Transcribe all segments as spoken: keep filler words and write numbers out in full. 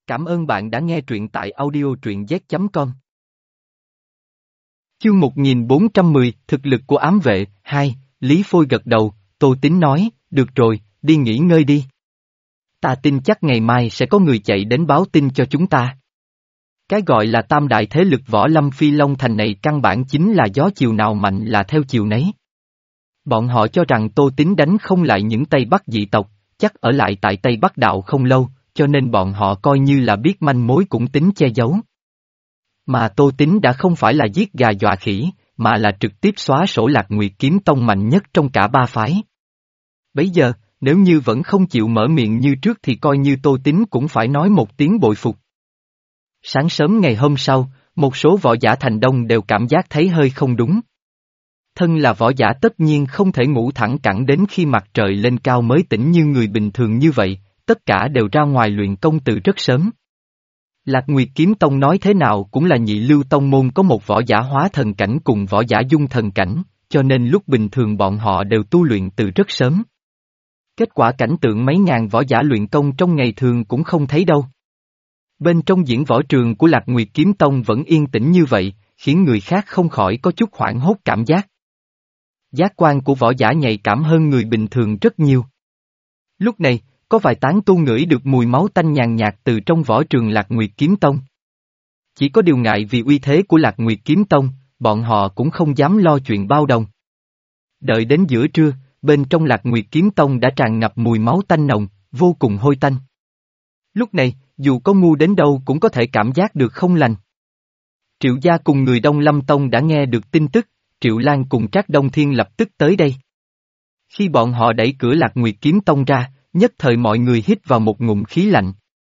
Cảm ơn bạn đã nghe truyện tại audio truyện z chấm com. Chương một nghìn bốn trăm mười, thực lực của ám vệ, hai, Lý Phôi gật đầu, Tô Tín nói, được rồi, đi nghỉ ngơi đi. Ta tin chắc ngày mai sẽ có người chạy đến báo tin cho chúng ta. Cái gọi là tam đại thế lực võ lâm Phi Long Thành này căn bản chính là gió chiều nào mạnh là theo chiều nấy. Bọn họ cho rằng Tô Tín đánh không lại những Tây Bắc dị tộc, chắc ở lại tại Tây Bắc đạo không lâu, cho nên bọn họ coi như là biết manh mối cũng tính che giấu. Mà Tô Tín đã không phải là giết gà dọa khỉ, mà là trực tiếp xóa sổ Lạc Nguyệt Kiếm Tông mạnh nhất trong cả ba phái. Bấy giờ, nếu như vẫn không chịu mở miệng như trước thì coi như Tô Tín cũng phải nói một tiếng bội phục. Sáng sớm ngày hôm sau, một số võ giả thành đông đều cảm giác thấy hơi không đúng. Thân là võ giả tất nhiên không thể ngủ thẳng cẳng đến khi mặt trời lên cao mới tỉnh như người bình thường như vậy, tất cả đều ra ngoài luyện công từ rất sớm. Lạc Nguyệt Kiếm Tông nói thế nào cũng là nhị lưu tông môn có một võ giả hóa thần cảnh cùng võ giả dung thần cảnh, cho nên lúc bình thường bọn họ đều tu luyện từ rất sớm. Kết quả cảnh tượng mấy ngàn võ giả luyện công trong ngày thường cũng không thấy đâu. Bên trong diễn võ trường của Lạc Nguyệt Kiếm Tông vẫn yên tĩnh như vậy, khiến người khác không khỏi có chút hoảng hốt cảm giác. Giác quan của võ giả nhạy cảm hơn người bình thường rất nhiều. Lúc này, có vài tán tu ngửi được mùi máu tanh nhàn nhạt từ trong võ trường Lạc Nguyệt Kiếm Tông. Chỉ có điều ngại vì uy thế của Lạc Nguyệt Kiếm Tông, bọn họ cũng không dám lo chuyện bao đồng. Đợi đến giữa trưa, bên trong Lạc Nguyệt Kiếm Tông đã tràn ngập mùi máu tanh nồng, vô cùng hôi tanh. Lúc này, dù có ngu đến đâu cũng có thể cảm giác được không lành. Triệu gia cùng người Đông Lâm Tông đã nghe được tin tức, Triệu Lan cùng Trác Đông Thiên lập tức tới đây. Khi bọn họ đẩy cửa Lạc Nguyệt Kiếm Tông ra, nhất thời mọi người hít vào một ngụm khí lạnh.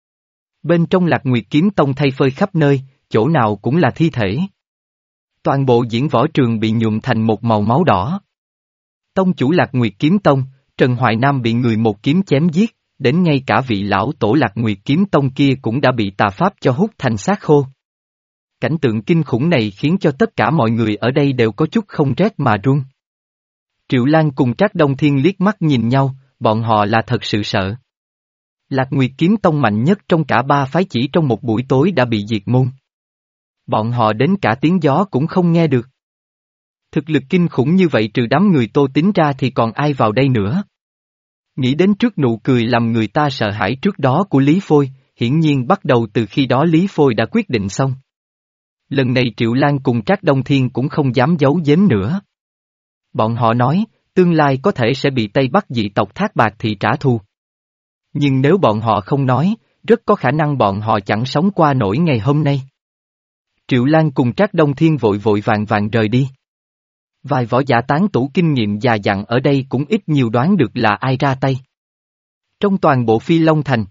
Bên trong Lạc Nguyệt Kiếm Tông thay phơi khắp nơi, chỗ nào cũng là thi thể. Toàn bộ diễn võ trường bị nhuộm thành một màu máu đỏ. Tông chủ Lạc Nguyệt Kiếm Tông, Trần Hoài Nam bị người một kiếm chém giết, đến ngay cả vị lão tổ Lạc Nguyệt Kiếm Tông kia cũng đã bị tà pháp cho hút thành xác khô. Cảnh tượng kinh khủng này khiến cho tất cả mọi người ở đây đều có chút không rét mà run. Triệu Lan cùng Trác Đông Thiên liếc mắt nhìn nhau, bọn họ là thật sự sợ. Lạc Nguyệt Kiếm Tông mạnh nhất trong cả ba phái chỉ trong một buổi tối đã bị diệt môn. Bọn họ đến cả tiếng gió cũng không nghe được. Thực lực kinh khủng như vậy trừ đám người Tô Tín ra thì còn ai vào đây nữa. Nghĩ đến trước nụ cười làm người ta sợ hãi trước đó của Lý Phôi, hiển nhiên bắt đầu từ khi đó Lý Phôi đã quyết định xong. Lần này Triệu Lan cùng Trác Đông Thiên cũng không dám giấu giếm nữa. Bọn họ nói, tương lai có thể sẽ bị Tây Bắc dị tộc Thác Bạt Thị trả thù. Nhưng nếu bọn họ không nói, rất có khả năng bọn họ chẳng sống qua nổi ngày hôm nay. Triệu Lan cùng Trác Đông Thiên vội vội vàng vàng rời đi. Vài võ giả tán tủ kinh nghiệm già dặn ở đây cũng ít nhiều đoán được là ai ra tay. Trong toàn bộ Phi Long Thành,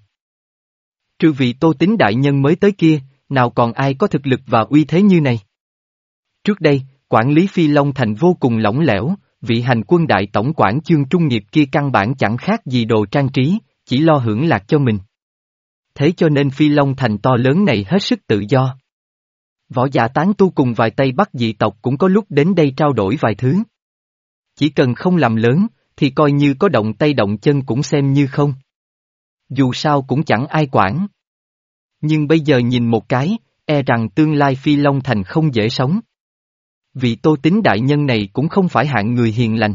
trừ vị Tô Tín đại nhân mới tới kia, nào còn ai có thực lực và uy thế như này. Trước đây, quản lý Phi Long Thành vô cùng lỏng lẻo, vị hành quân đại tổng quản Chương Trung Nghiệp kia căn bản chẳng khác gì đồ trang trí, chỉ lo hưởng lạc cho mình. Thế cho nên Phi Long Thành to lớn này hết sức tự do. Võ giả tán tu cùng vài Tây Bắc dị tộc cũng có lúc đến đây trao đổi vài thứ. Chỉ cần không làm lớn, thì coi như có động tay động chân cũng xem như không. Dù sao cũng chẳng ai quản. Nhưng bây giờ nhìn một cái, e rằng tương lai Phi Long Thành không dễ sống. Vị Tô Tín đại nhân này cũng không phải hạng người hiền lành.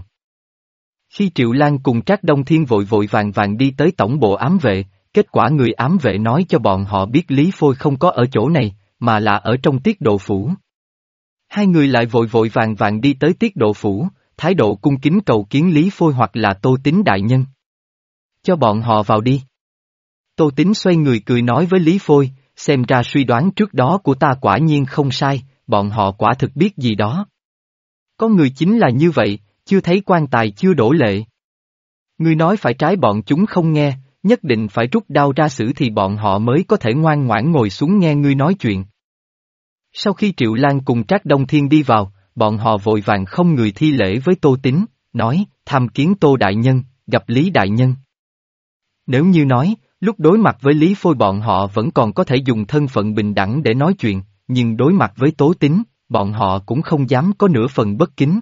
Khi Triệu Lan cùng Trác Đông Thiên vội vội vàng vàng đi tới tổng bộ ám vệ, kết quả người ám vệ nói cho bọn họ biết Lý Phôi không có ở chỗ này, mà là ở trong Tiết Độ Phủ. Hai người lại vội vội vàng vàng đi tới Tiết Độ Phủ, thái độ cung kính cầu kiến Lý Phôi hoặc là Tô Tín đại nhân. Cho bọn họ vào đi. Tô Tín xoay người cười nói với Lý Phôi, xem ra suy đoán trước đó của ta quả nhiên không sai, bọn họ quả thực biết gì đó. Có người chính là như vậy, chưa thấy quan tài chưa đổ lệ. Ngươi nói phải trái bọn chúng không nghe, nhất định phải rút đao ra xử thì bọn họ mới có thể ngoan ngoãn ngồi xuống nghe ngươi nói chuyện. Sau khi Triệu Lan cùng Trác Đông Thiên đi vào, bọn họ vội vàng không người thi lễ với Tô Tín, nói, tham kiến Tô Đại Nhân, gặp Lý Đại Nhân. Nếu như nói, lúc đối mặt với Lý Phôi bọn họ vẫn còn có thể dùng thân phận bình đẳng để nói chuyện, nhưng đối mặt với Tố Tín, bọn họ cũng không dám có nửa phần bất kính.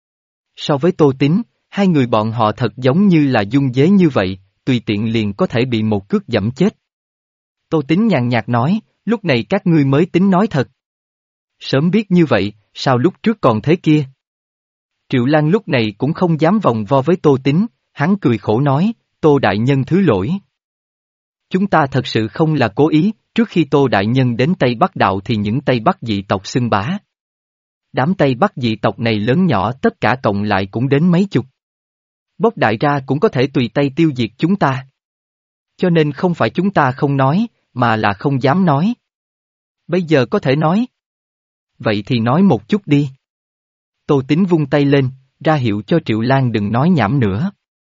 So với Tô Tín, hai người bọn họ thật giống như là dung dế như vậy, tùy tiện liền có thể bị một cước giẫm chết. Tô Tín nhàn nhạt nói, lúc này các ngươi mới tính nói thật. Sớm biết như vậy, sao lúc trước còn thế kia? Triệu Lan lúc này cũng không dám vòng vo với Tô Tín, hắn cười khổ nói, Tô Đại Nhân thứ lỗi. Chúng ta thật sự không là cố ý, trước khi Tô Đại Nhân đến Tây Bắc Đạo thì những Tây Bắc dị tộc xưng bá. Đám Tây Bắc dị tộc này lớn nhỏ tất cả cộng lại cũng đến mấy chục. Bốc đại ra cũng có thể tùy tay tiêu diệt chúng ta. Cho nên không phải chúng ta không nói, mà là không dám nói. Bây giờ có thể nói. Vậy thì nói một chút đi. Tô Tín vung tay lên, ra hiệu cho Triệu Lan đừng nói nhảm nữa.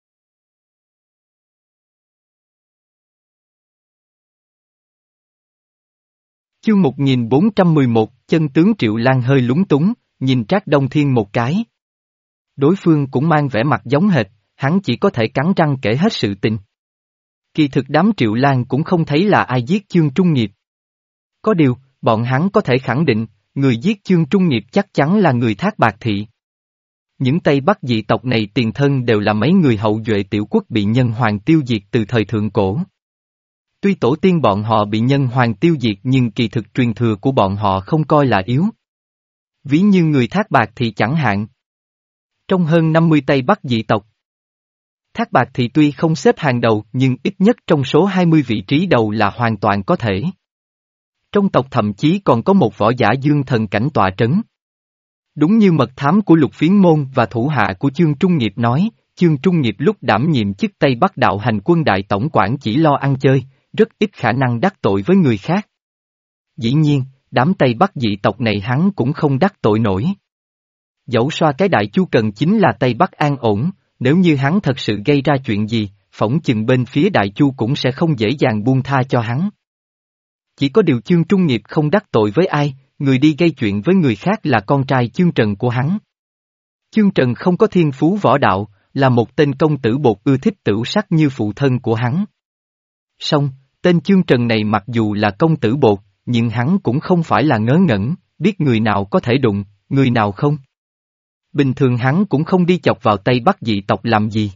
Chương một nghìn bốn trăm mười một, chân tướng Triệu Lan hơi lúng túng, nhìn Trác Đông Thiên một cái. Đối phương cũng mang vẻ mặt giống hệt, hắn chỉ có thể cắn răng kể hết sự tình. Kỳ thực đám Triệu Lan cũng không thấy là ai giết Chương Trung Nghiệp. Có điều, bọn hắn có thể khẳng định, người giết Chương Trung Nghiệp chắc chắn là người Thác Bạt Thị. Những Tây Bắc dị tộc này tiền thân đều là mấy người hậu duệ tiểu quốc bị nhân hoàng tiêu diệt từ thời thượng cổ. Tuy tổ tiên bọn họ bị nhân hoàng tiêu diệt nhưng kỳ thực truyền thừa của bọn họ không coi là yếu. Ví như người Thác Bạt Thị chẳng hạn. Trong hơn năm mươi Tây Bắc dị tộc, Thác Bạt Thị tuy không xếp hàng đầu nhưng ít nhất trong số hai mươi vị trí đầu là hoàn toàn có thể. Trong tộc thậm chí còn có một võ giả dương thần cảnh tọa trấn. Đúng như mật thám của Lục Phiến Môn và thủ hạ của Chương Trung Nghiệp nói, Chương Trung Nghiệp lúc đảm nhiệm chức Tây Bắc Đạo hành quân đại tổng quản chỉ lo ăn chơi, rất ít khả năng đắc tội với người khác. Dĩ nhiên, đám Tây Bắc dị tộc này hắn cũng không đắc tội nổi. Dẫu xoa cái đại chu cần chính là Tây Bắc an ổn, nếu như hắn thật sự gây ra chuyện gì, phỏng chừng bên phía đại chu cũng sẽ không dễ dàng buông tha cho hắn. Chỉ có điều Chương Trung Nghiệp không đắc tội với ai, người đi gây chuyện với người khác là con trai Chương Trần của hắn. Chương Trần không có thiên phú võ đạo, là một tên công tử bột ưa thích tửu sắc như phụ thân của hắn. Song, tên Chương Trần này mặc dù là công tử bột, nhưng hắn cũng không phải là ngớ ngẩn, biết người nào có thể đụng, người nào không. Bình thường hắn cũng không đi chọc vào Tây Bắc dị tộc làm gì.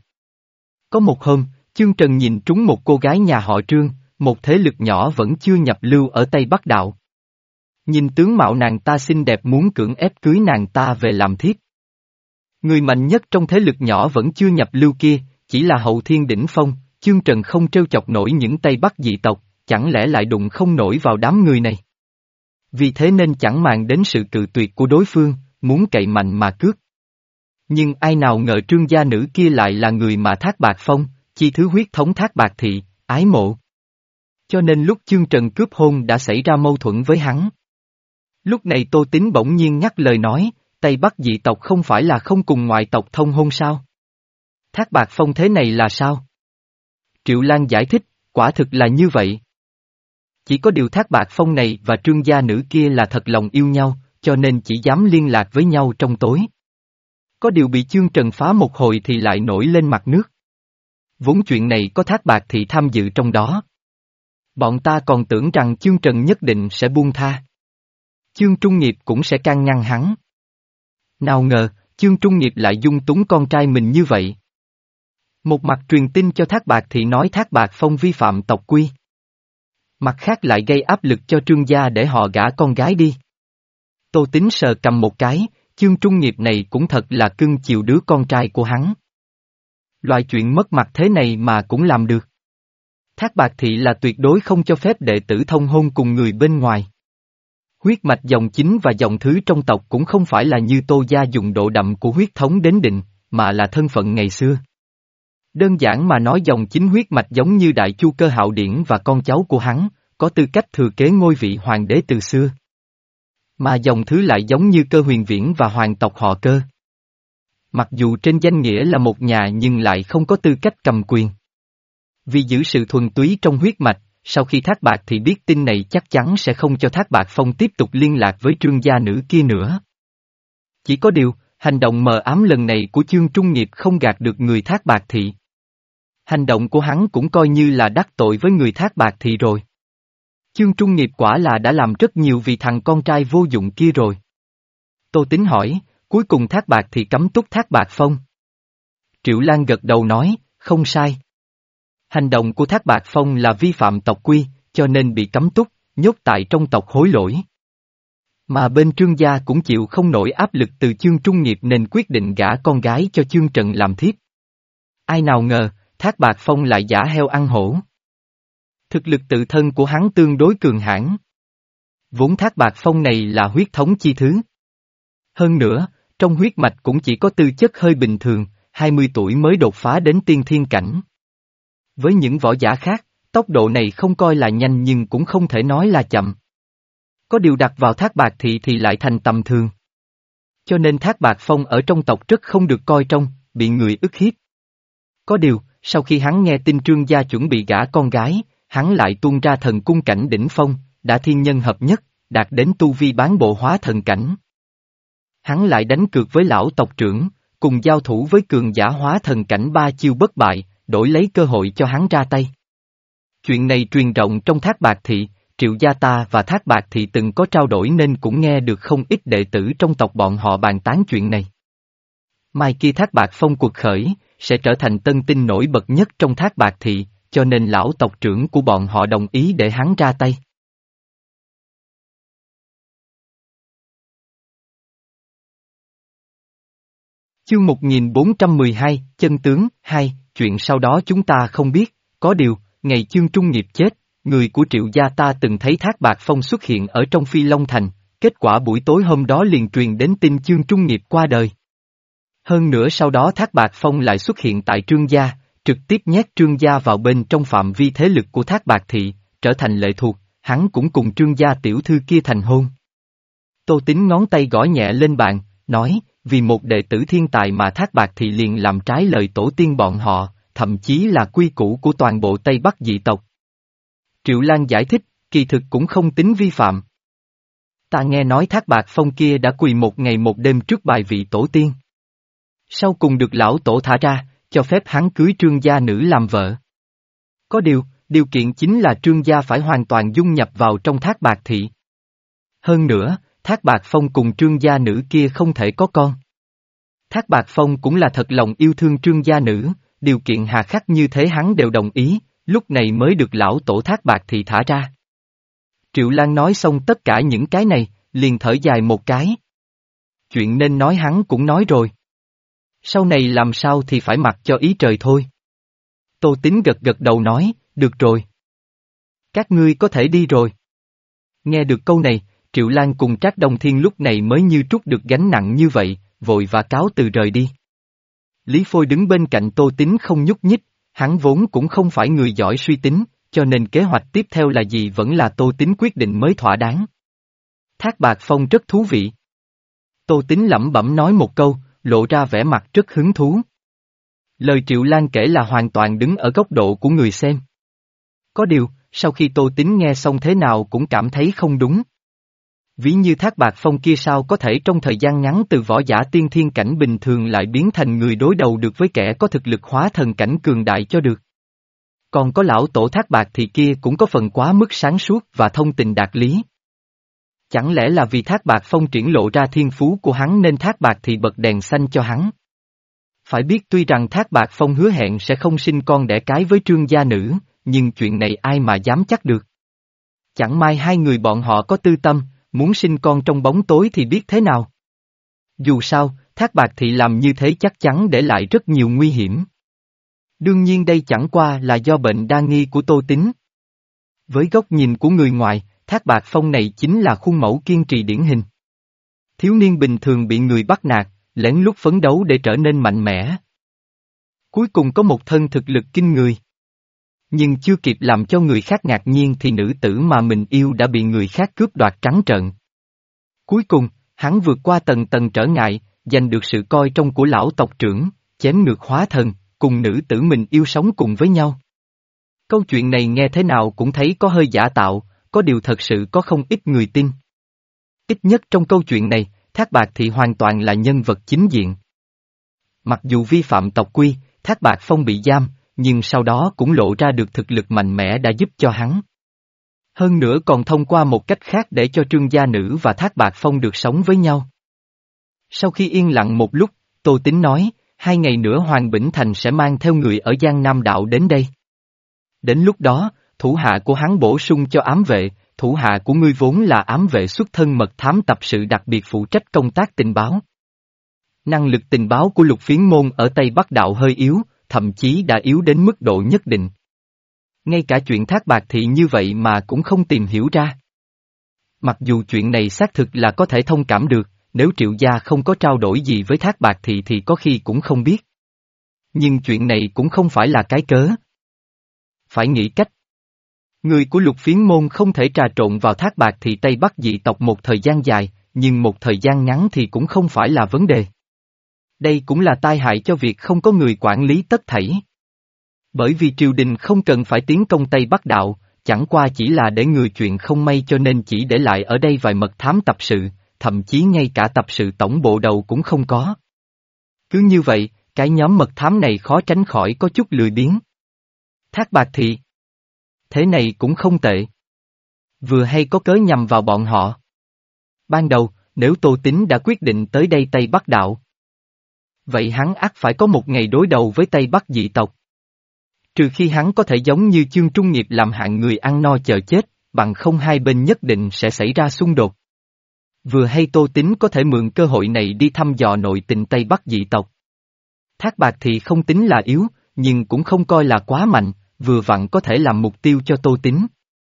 Có một hôm, Chương Trần nhìn trúng một cô gái nhà họ Trương, một thế lực nhỏ vẫn chưa nhập lưu ở Tây Bắc Đạo. Nhìn tướng mạo nàng ta xinh đẹp muốn cưỡng ép cưới nàng ta về làm thiếp. Người mạnh nhất trong thế lực nhỏ vẫn chưa nhập lưu kia, chỉ là hậu thiên đỉnh phong, Chương Trần không trêu chọc nổi những Tây Bắc dị tộc, chẳng lẽ lại đụng không nổi vào đám người này. Vì thế nên chẳng màng đến sự cự tuyệt của đối phương, muốn cậy mạnh mà cướp. Nhưng ai nào ngờ Trương gia nữ kia lại là người mà Thác Bạt Phong, chi thứ huyết thống Thác Bạt Thị, ái mộ. Cho nên lúc Chương Trần cướp hôn đã xảy ra mâu thuẫn với hắn. Lúc này Tô Tín bỗng nhiên nhắc lời nói, Tây Bắc dị tộc không phải là không cùng ngoại tộc thông hôn sao? Thác Bạt Phong thế này là sao? Triệu Lan giải thích, quả thực là như vậy. Chỉ có điều Thác Bạt Phong này và Trương gia nữ kia là thật lòng yêu nhau, cho nên chỉ dám liên lạc với nhau trong tối. Có điều bị Chương Trần phá một hồi thì lại nổi lên mặt nước. Vốn chuyện này có Thác Bạt Thị tham dự trong đó. Bọn ta còn tưởng rằng Chương Trần nhất định sẽ buông tha. Chương Trung Nghiệp cũng sẽ can ngăn hắn. Nào ngờ, Chương Trung Nghiệp lại dung túng con trai mình như vậy. Một mặt truyền tin cho Thác Bạt Thị nói Thác Bạt Phong vi phạm tộc quy. Mặt khác lại gây áp lực cho Trương gia để họ gả con gái đi. Tô Tín sờ cầm một cái, Chương Trung Nghiệp này cũng thật là cưng chiều đứa con trai của hắn. Loại chuyện mất mặt thế này mà cũng làm được. Thác Bạt Thị là tuyệt đối không cho phép đệ tử thông hôn cùng người bên ngoài. Huyết mạch dòng chính và dòng thứ trong tộc cũng không phải là như Tô gia dùng độ đậm của huyết thống đến định, mà là thân phận ngày xưa. Đơn giản mà nói dòng chính huyết mạch giống như Đại Chu Cơ Hạo Điển và con cháu của hắn, có tư cách thừa kế ngôi vị hoàng đế từ xưa. Mà dòng thứ lại giống như Cơ Huyền Viễn và hoàng tộc họ Cơ. Mặc dù trên danh nghĩa là một nhà nhưng lại không có tư cách cầm quyền. Vì giữ sự thuần túy trong huyết mạch, sau khi Thác Bạt thì biết tin này chắc chắn sẽ không cho Thác Bạt Phong tiếp tục liên lạc với Trương gia nữ kia nữa. Chỉ có điều, hành động mờ ám lần này của Chương Trung Nghiệp không gạt được người Thác Bạt Thị. Hành động của hắn cũng coi như là đắc tội với người Thác Bạt Thị rồi. Chương Trung Nghiệp quả là đã làm rất nhiều vì thằng con trai vô dụng kia rồi. Tô Tín hỏi, cuối cùng Thác Bạt Thị cấm túc Thác Bạt Phong. Triệu Lan gật đầu nói, không sai. Hành động của Thác Bạt Phong là vi phạm tộc quy, cho nên bị cấm túc, nhốt tại trong tộc hối lỗi. Mà bên Trương gia cũng chịu không nổi áp lực từ Chương Trung Nghiệp nên quyết định gả con gái cho Chương Trần làm thiếp. Ai nào ngờ, Thác Bạt Phong lại giả heo ăn hổ. Thực lực tự thân của hắn tương đối cường hãn. Vốn Thác Bạt Phong này là huyết thống chi thứ. Hơn nữa, trong huyết mạch cũng chỉ có tư chất hơi bình thường, hai mươi tuổi mới đột phá đến tiên thiên cảnh. Với những võ giả khác, tốc độ này không coi là nhanh nhưng cũng không thể nói là chậm. Có điều đặt vào Thác Bạt Thị thì lại thành tầm thường. Cho nên Thác Bạt Phong ở trong tộc rất không được coi trọng, bị người ức hiếp. Có điều, sau khi hắn nghe tin Trương gia chuẩn bị gả con gái, hắn lại tuôn ra thần cung cảnh đỉnh phong, đã thiên nhân hợp nhất, đạt đến tu vi bán bộ hóa thần cảnh. Hắn lại đánh cược với lão tộc trưởng, cùng giao thủ với cường giả hóa thần cảnh ba chiêu bất bại, đổi lấy cơ hội cho hắn ra tay. Chuyện này truyền rộng trong Thác Bạt Thị, Triệu gia ta và Thác Bạt Thị từng có trao đổi nên cũng nghe được không ít đệ tử trong tộc bọn họ bàn tán chuyện này. Mai kia Thác Bạt Phong cuộc khởi, sẽ trở thành tân tinh nổi bật nhất trong Thác Bạt Thị, cho nên lão tộc trưởng của bọn họ đồng ý để hắn ra tay. Chương một nghìn bốn trăm mười hai, Chân tướng, hai, chuyện sau đó chúng ta không biết, có điều, ngày Chương Trung Nghiệp chết, người của Triệu gia ta từng thấy Thác Bạt Phong xuất hiện ở trong Phi Long Thành, kết quả buổi tối hôm đó liền truyền đến tin Chương Trung Nghiệp qua đời. Hơn nữa sau đó Thác Bạt Phong lại xuất hiện tại Trương gia, trực tiếp nhét Trương gia vào bên trong phạm vi thế lực của Thác Bạt Thị, trở thành lệ thuộc, hắn cũng cùng Trương gia tiểu thư kia thành hôn. Tô Tín ngón tay gõ nhẹ lên bàn, nói, vì một đệ tử thiên tài mà Thác Bạt Thị liền làm trái lời tổ tiên bọn họ, thậm chí là quy củ của toàn bộ Tây Bắc dị tộc. Triệu Lan giải thích, kỳ thực cũng không tính vi phạm. Ta nghe nói Thác Bạt Phong kia đã quỳ một ngày một đêm trước bài vị tổ tiên. Sau cùng được lão tổ thả ra, cho phép hắn cưới Trương gia nữ làm vợ. Có điều, điều kiện chính là Trương gia phải hoàn toàn dung nhập vào trong Thác Bạt Thị. Hơn nữa, Thác Bạt Phong cùng Trương gia nữ kia không thể có con. Thác Bạt Phong cũng là thật lòng yêu thương Trương gia nữ, điều kiện hà khắc như thế hắn đều đồng ý, lúc này mới được lão tổ Thác Bạt Thị thả ra. Triệu Lan nói xong tất cả những cái này, liền thở dài một cái. Chuyện nên nói hắn cũng nói rồi. Sau này làm sao thì phải mặc cho ý trời thôi. Tô Tín gật gật đầu nói, được rồi. Các ngươi có thể đi rồi. Nghe được câu này, Triệu Lan cùng Trác Đông Thiên lúc này mới như trút được gánh nặng như vậy, vội và cáo từ rời đi. Lý Phôi đứng bên cạnh Tô Tín không nhúc nhích, hắn vốn cũng không phải người giỏi suy tính, cho nên kế hoạch tiếp theo là gì vẫn là Tô Tín quyết định mới thỏa đáng. Thác Bạt Phong rất thú vị. Tô Tín lẩm bẩm nói một câu, lộ ra vẻ mặt rất hứng thú. Lời Triệu Lan kể là hoàn toàn đứng ở góc độ của người xem. Có điều, sau khi Tô Tín nghe xong thế nào cũng cảm thấy không đúng. Ví như Thác Bạt Phong kia sao có thể trong thời gian ngắn từ võ giả tiên thiên cảnh bình thường lại biến thành người đối đầu được với kẻ có thực lực hóa thần cảnh cường đại cho được. Còn có lão tổ Thác Bạt thì kia cũng có phần quá mức sáng suốt và thông tình đạt lý. Chẳng lẽ là vì Thác Bạt Phong triển lộ ra thiên phú của hắn nên Thác Bạt thì bật đèn xanh cho hắn? Phải biết tuy rằng Thác Bạt Phong hứa hẹn sẽ không sinh con đẻ cái với Trương gia nữ, nhưng chuyện này ai mà dám chắc được. Chẳng may hai người bọn họ có tư tâm, muốn sinh con trong bóng tối thì biết thế nào. Dù sao, Thác Bạt Thị làm như thế chắc chắn để lại rất nhiều nguy hiểm. Đương nhiên đây chẳng qua là do bệnh đa nghi của Tô Tín. Với góc nhìn của người ngoài, Thác Bạt Phong này chính là khuôn mẫu kiên trì điển hình. Thiếu niên bình thường bị người bắt nạt, lén lút phấn đấu để trở nên mạnh mẽ. Cuối cùng có một thân thực lực kinh người. Nhưng chưa kịp làm cho người khác ngạc nhiên thì nữ tử mà mình yêu đã bị người khác cướp đoạt trắng trợn. Cuối cùng, hắn vượt qua tầng tầng trở ngại, giành được sự coi trọng của lão tộc trưởng, chém ngược hóa thần, cùng nữ tử mình yêu sống cùng với nhau. Câu chuyện này nghe thế nào cũng thấy có hơi giả tạo, có điều thật sự có không ít người tin. Ít nhất trong câu chuyện này, Thác Bạt Thị hoàn toàn là nhân vật chính diện. Mặc dù vi phạm tộc quy, Thác Bạt Phong bị giam, nhưng sau đó cũng lộ ra được thực lực mạnh mẽ đã giúp cho hắn. Hơn nữa còn thông qua một cách khác để cho Trương gia nữ và Thác Bạt Phong được sống với nhau. Sau khi yên lặng một lúc, Tô Tín nói, hai ngày nữa Hoàng Bỉnh Thành sẽ mang theo người ở Giang Nam Đạo đến đây. Đến lúc đó, thủ hạ của hắn bổ sung cho ám vệ, thủ hạ của ngươi vốn là ám vệ xuất thân mật thám tập sự đặc biệt phụ trách công tác tình báo. Năng lực tình báo của Lục Phiến Môn ở Tây Bắc Đạo hơi yếu, thậm chí đã yếu đến mức độ nhất định. Ngay cả chuyện Thác Bạt Thị như vậy mà cũng không tìm hiểu ra. Mặc dù chuyện này xác thực là có thể thông cảm được, nếu Triệu gia không có trao đổi gì với Thác Bạt Thị thì có khi cũng không biết. Nhưng chuyện này cũng không phải là cái cớ. Phải nghĩ cách. Người của Lục Phiến Môn không thể trà trộn vào Thác Bạt Thị Tây Bắc dị tộc một thời gian dài, nhưng một thời gian ngắn thì cũng không phải là vấn đề. Đây cũng là tai hại cho việc không có người quản lý tất thảy. Bởi vì triều đình không cần phải tiến công Tây Bắc Đạo, chẳng qua chỉ là để người chuyện không may cho nên chỉ để lại ở đây vài mật thám tập sự, thậm chí ngay cả tập sự tổng bộ đầu cũng không có. Cứ như vậy, cái nhóm mật thám này khó tránh khỏi có chút lười biếng. Thác Bạt Thị. Thế này cũng không tệ. Vừa hay có cớ nhằm vào bọn họ. Ban đầu, nếu Tô Tín đã quyết định tới đây Tây Bắc Đạo, vậy hắn ắt phải có một ngày đối đầu với Tây Bắc dị tộc. Trừ khi hắn có thể giống như Chương Trung Nghiệp làm hạng người ăn no chờ chết, bằng không hai bên nhất định sẽ xảy ra xung đột. Vừa hay Tô Tín có thể mượn cơ hội này đi thăm dò nội tình Tây Bắc dị tộc. Thác Bạt Thị không tính là yếu, nhưng cũng không coi là quá mạnh, vừa vặn có thể làm mục tiêu cho Tô Tín.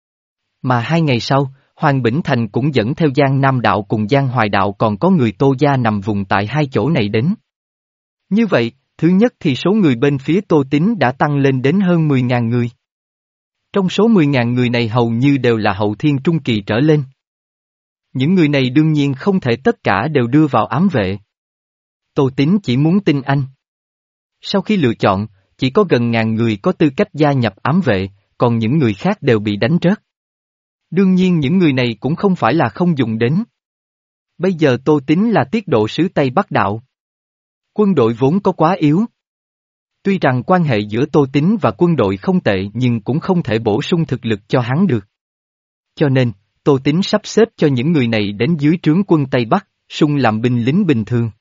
Mà hai ngày sau, Hoàng Bỉnh Thành cũng dẫn theo Giang Nam Đạo cùng Giang Hoài Đạo còn có người Tô gia nằm vùng tại hai chỗ này đến. Như vậy, thứ nhất thì số người bên phía Tô Tín đã tăng lên đến hơn mười nghìn người. Trong số mười nghìn người này hầu như đều là hậu thiên trung kỳ trở lên. Những người này đương nhiên không thể tất cả đều đưa vào ám vệ. Tô Tín chỉ muốn tin anh. Sau khi lựa chọn, chỉ có gần ngàn người có tư cách gia nhập ám vệ, còn những người khác đều bị đánh rớt. Đương nhiên những người này cũng không phải là không dùng đến. Bây giờ Tô Tín là tiết độ sứ Tây Bắc Đạo. Quân đội vốn có quá yếu. Tuy rằng quan hệ giữa Tô Tín và quân đội không tệ nhưng cũng không thể bổ sung thực lực cho hắn được. Cho nên, Tô Tín sắp xếp cho những người này đến dưới trướng quân Tây Bắc, sung làm binh lính bình thường.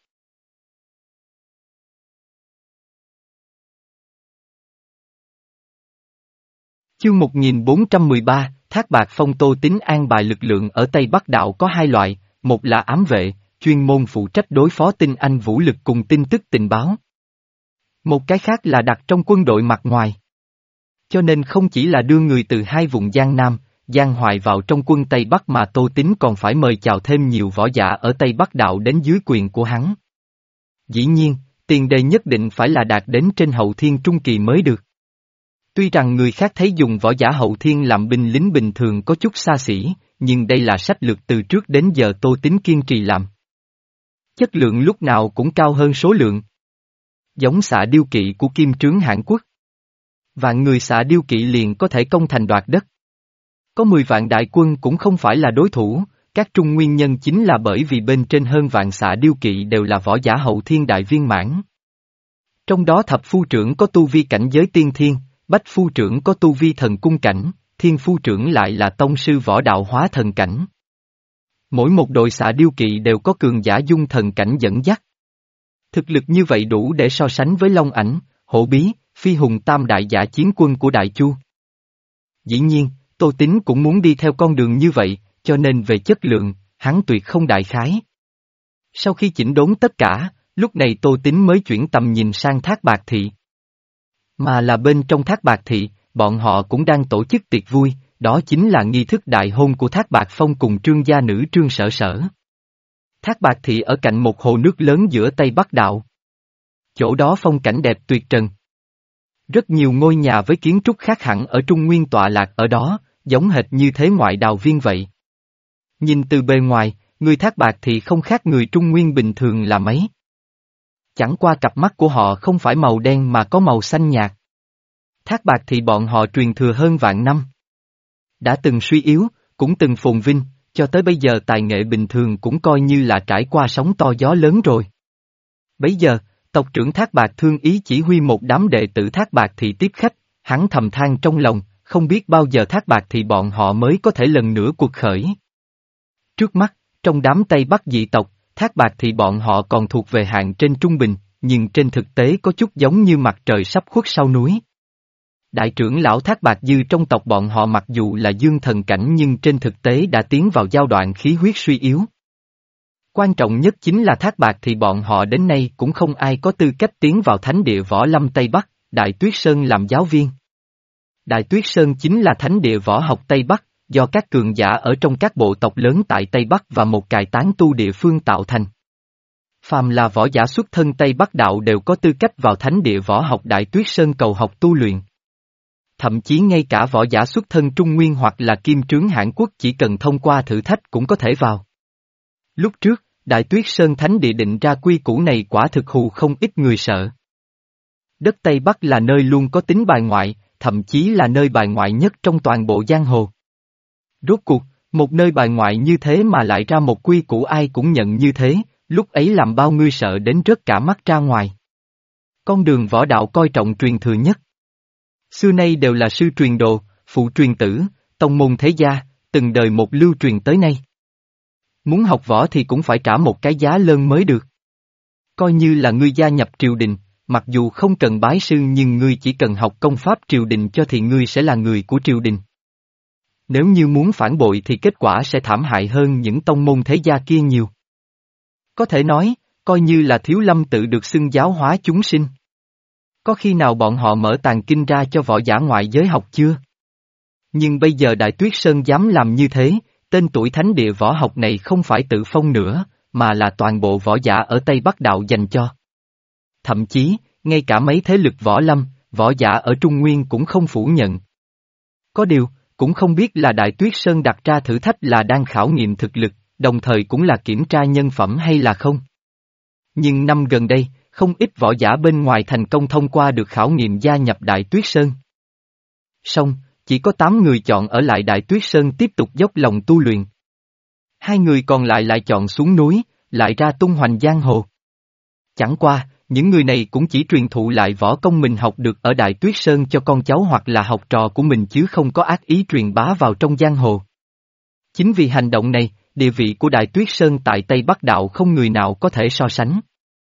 Chương một nghìn bốn trăm mười ba, Thác Bạt Phong. Tô Tín an bài lực lượng ở Tây Bắc Đạo có hai loại, một là ám vệ, chuyên môn phụ trách đối phó tinh anh vũ lực cùng tin tức tình báo. Một cái khác là đặt trong quân đội mặt ngoài. Cho nên không chỉ là đưa người từ hai vùng Giang Nam, Giang Hoài vào trong quân Tây Bắc mà Tô Tín còn phải mời chào thêm nhiều võ giả ở Tây Bắc Đạo đến dưới quyền của hắn. Dĩ nhiên, tiền đề nhất định phải là đạt đến trên hậu thiên trung kỳ mới được. Tuy rằng người khác thấy dùng võ giả hậu thiên làm binh lính bình thường có chút xa xỉ, nhưng đây là sách lược từ trước đến giờ Tô Tín kiên trì làm. Chất lượng lúc nào cũng cao hơn số lượng. Giống xạ điêu kỵ của Kim Trướng Hãn Quốc. Vạn người xạ điêu kỵ liền có thể công thành đoạt đất. Có mười vạn đại quân cũng không phải là đối thủ, các trung nguyên nhân chính là bởi vì bên trên hơn vạn xạ điêu kỵ đều là võ giả hậu thiên đại viên mãn. Trong đó thập phu trưởng có tu vi cảnh giới tiên thiên, bách phu trưởng có tu vi thần cung cảnh, thiên phu trưởng lại là tông sư võ đạo hóa thần cảnh. Mỗi một đội xạ điêu kỵ đều có cường giả dung thần cảnh dẫn dắt. Thực lực như vậy đủ để so sánh với Long Ảnh, Hổ Bí, Phi Hùng tam đại giả chiến quân của Đại Chu. Dĩ nhiên, Tô Tín cũng muốn đi theo con đường như vậy, cho nên về chất lượng, hắn tuyệt không đại khái. Sau khi chỉnh đốn tất cả, lúc này Tô Tín mới chuyển tầm nhìn sang Thác Bạt Thị. Mà là bên trong Thác Bạt Thị, bọn họ cũng đang tổ chức tiệc vui, đó chính là nghi thức đại hôn của Thác Bạt Phong cùng trương gia nữ Trương Sở Sở. Thác Bạt Thị ở cạnh một hồ nước lớn giữa Tây Bắc Đạo. Chỗ đó phong cảnh đẹp tuyệt trần. Rất nhiều ngôi nhà với kiến trúc khác hẳn ở Trung Nguyên tọa lạc ở đó, giống hệt như thế ngoại đào viên vậy. Nhìn từ bề ngoài, người Thác Bạt Thị không khác người Trung Nguyên bình thường là mấy. Chẳng qua cặp mắt của họ không phải màu đen mà có màu xanh nhạt. Thác Bạt Thị bọn họ truyền thừa hơn vạn năm. Đã từng suy yếu, cũng từng phồn vinh, cho tới bây giờ tài nghệ bình thường cũng coi như là trải qua sóng to gió lớn rồi. Bấy giờ, tộc trưởng Thác Bạt Thương Ý chỉ huy một đám đệ tử Thác Bạt Thị tiếp khách, hắn thầm than trong lòng, không biết bao giờ Thác Bạt Thị bọn họ mới có thể lần nữa cuộc khởi. Trước mắt, trong đám Tây Bắc dị tộc, Thác Bạt Thị bọn họ còn thuộc về hạng trên trung bình, nhưng trên thực tế có chút giống như mặt trời sắp khuất sau núi. Đại trưởng lão Thác Bạt Dư trong tộc bọn họ mặc dù là dương thần cảnh nhưng trên thực tế đã tiến vào giai đoạn khí huyết suy yếu. Quan trọng nhất chính là Thác Bạt thì bọn họ đến nay cũng không ai có tư cách tiến vào thánh địa võ lâm Tây Bắc, Đại Tuyết Sơn làm giáo viên. Đại Tuyết Sơn chính là thánh địa võ học Tây Bắc, do các cường giả ở trong các bộ tộc lớn tại Tây Bắc và một cài tán tu địa phương tạo thành. Phàm là võ giả xuất thân Tây Bắc đạo đều có tư cách vào thánh địa võ học Đại Tuyết Sơn cầu học tu luyện. Thậm chí ngay cả võ giả xuất thân Trung Nguyên hoặc là Kim Trướng Hãn Quốc chỉ cần thông qua thử thách cũng có thể vào. Lúc trước, Đại Tuyết Sơn thánh địa định ra quy củ này quả thực hù không ít người sợ. Đất Tây Bắc là nơi luôn có tính bài ngoại, thậm chí là nơi bài ngoại nhất trong toàn bộ giang hồ. Rốt cuộc, một nơi bài ngoại như thế mà lại ra một quy củ ai cũng nhận như thế, lúc ấy làm bao người sợ đến rớt cả mắt ra ngoài. Con đường võ đạo coi trọng truyền thừa nhất. Xưa nay đều là sư truyền đồ, phụ truyền tử, tông môn thế gia, từng đời một lưu truyền tới nay. Muốn học võ thì cũng phải trả một cái giá lớn mới được. Coi như là ngươi gia nhập triều đình, mặc dù không cần bái sư nhưng ngươi chỉ cần học công pháp triều đình cho thì ngươi sẽ là người của triều đình. Nếu như muốn phản bội thì kết quả sẽ thảm hại hơn những tông môn thế gia kia nhiều. Có thể nói, coi như là Thiếu Lâm tự được xưng giáo hóa chúng sinh. Có khi nào bọn họ mở tàng kinh ra cho võ giả ngoại giới học chưa? Nhưng bây giờ Đại Tuyết Sơn dám làm như thế, tên tuổi thánh địa võ học này không phải tự phong nữa, mà là toàn bộ võ giả ở Tây Bắc đạo dành cho. Thậm chí, ngay cả mấy thế lực võ lâm, võ giả ở Trung Nguyên cũng không phủ nhận. Có điều, cũng không biết là Đại Tuyết Sơn đặt ra thử thách là đang khảo nghiệm thực lực, đồng thời cũng là kiểm tra nhân phẩm hay là không. Nhưng năm gần đây, không ít võ giả bên ngoài thành công thông qua được khảo nghiệm gia nhập Đại Tuyết Sơn. Song, chỉ có tám người chọn ở lại Đại Tuyết Sơn tiếp tục dốc lòng tu luyện. Hai người còn lại lại chọn xuống núi, lại ra tung hoành giang hồ. Chẳng qua, những người này cũng chỉ truyền thụ lại võ công mình học được ở Đại Tuyết Sơn cho con cháu hoặc là học trò của mình chứ không có ác ý truyền bá vào trong giang hồ. Chính vì hành động này, địa vị của Đại Tuyết Sơn tại Tây Bắc đạo không người nào có thể so sánh.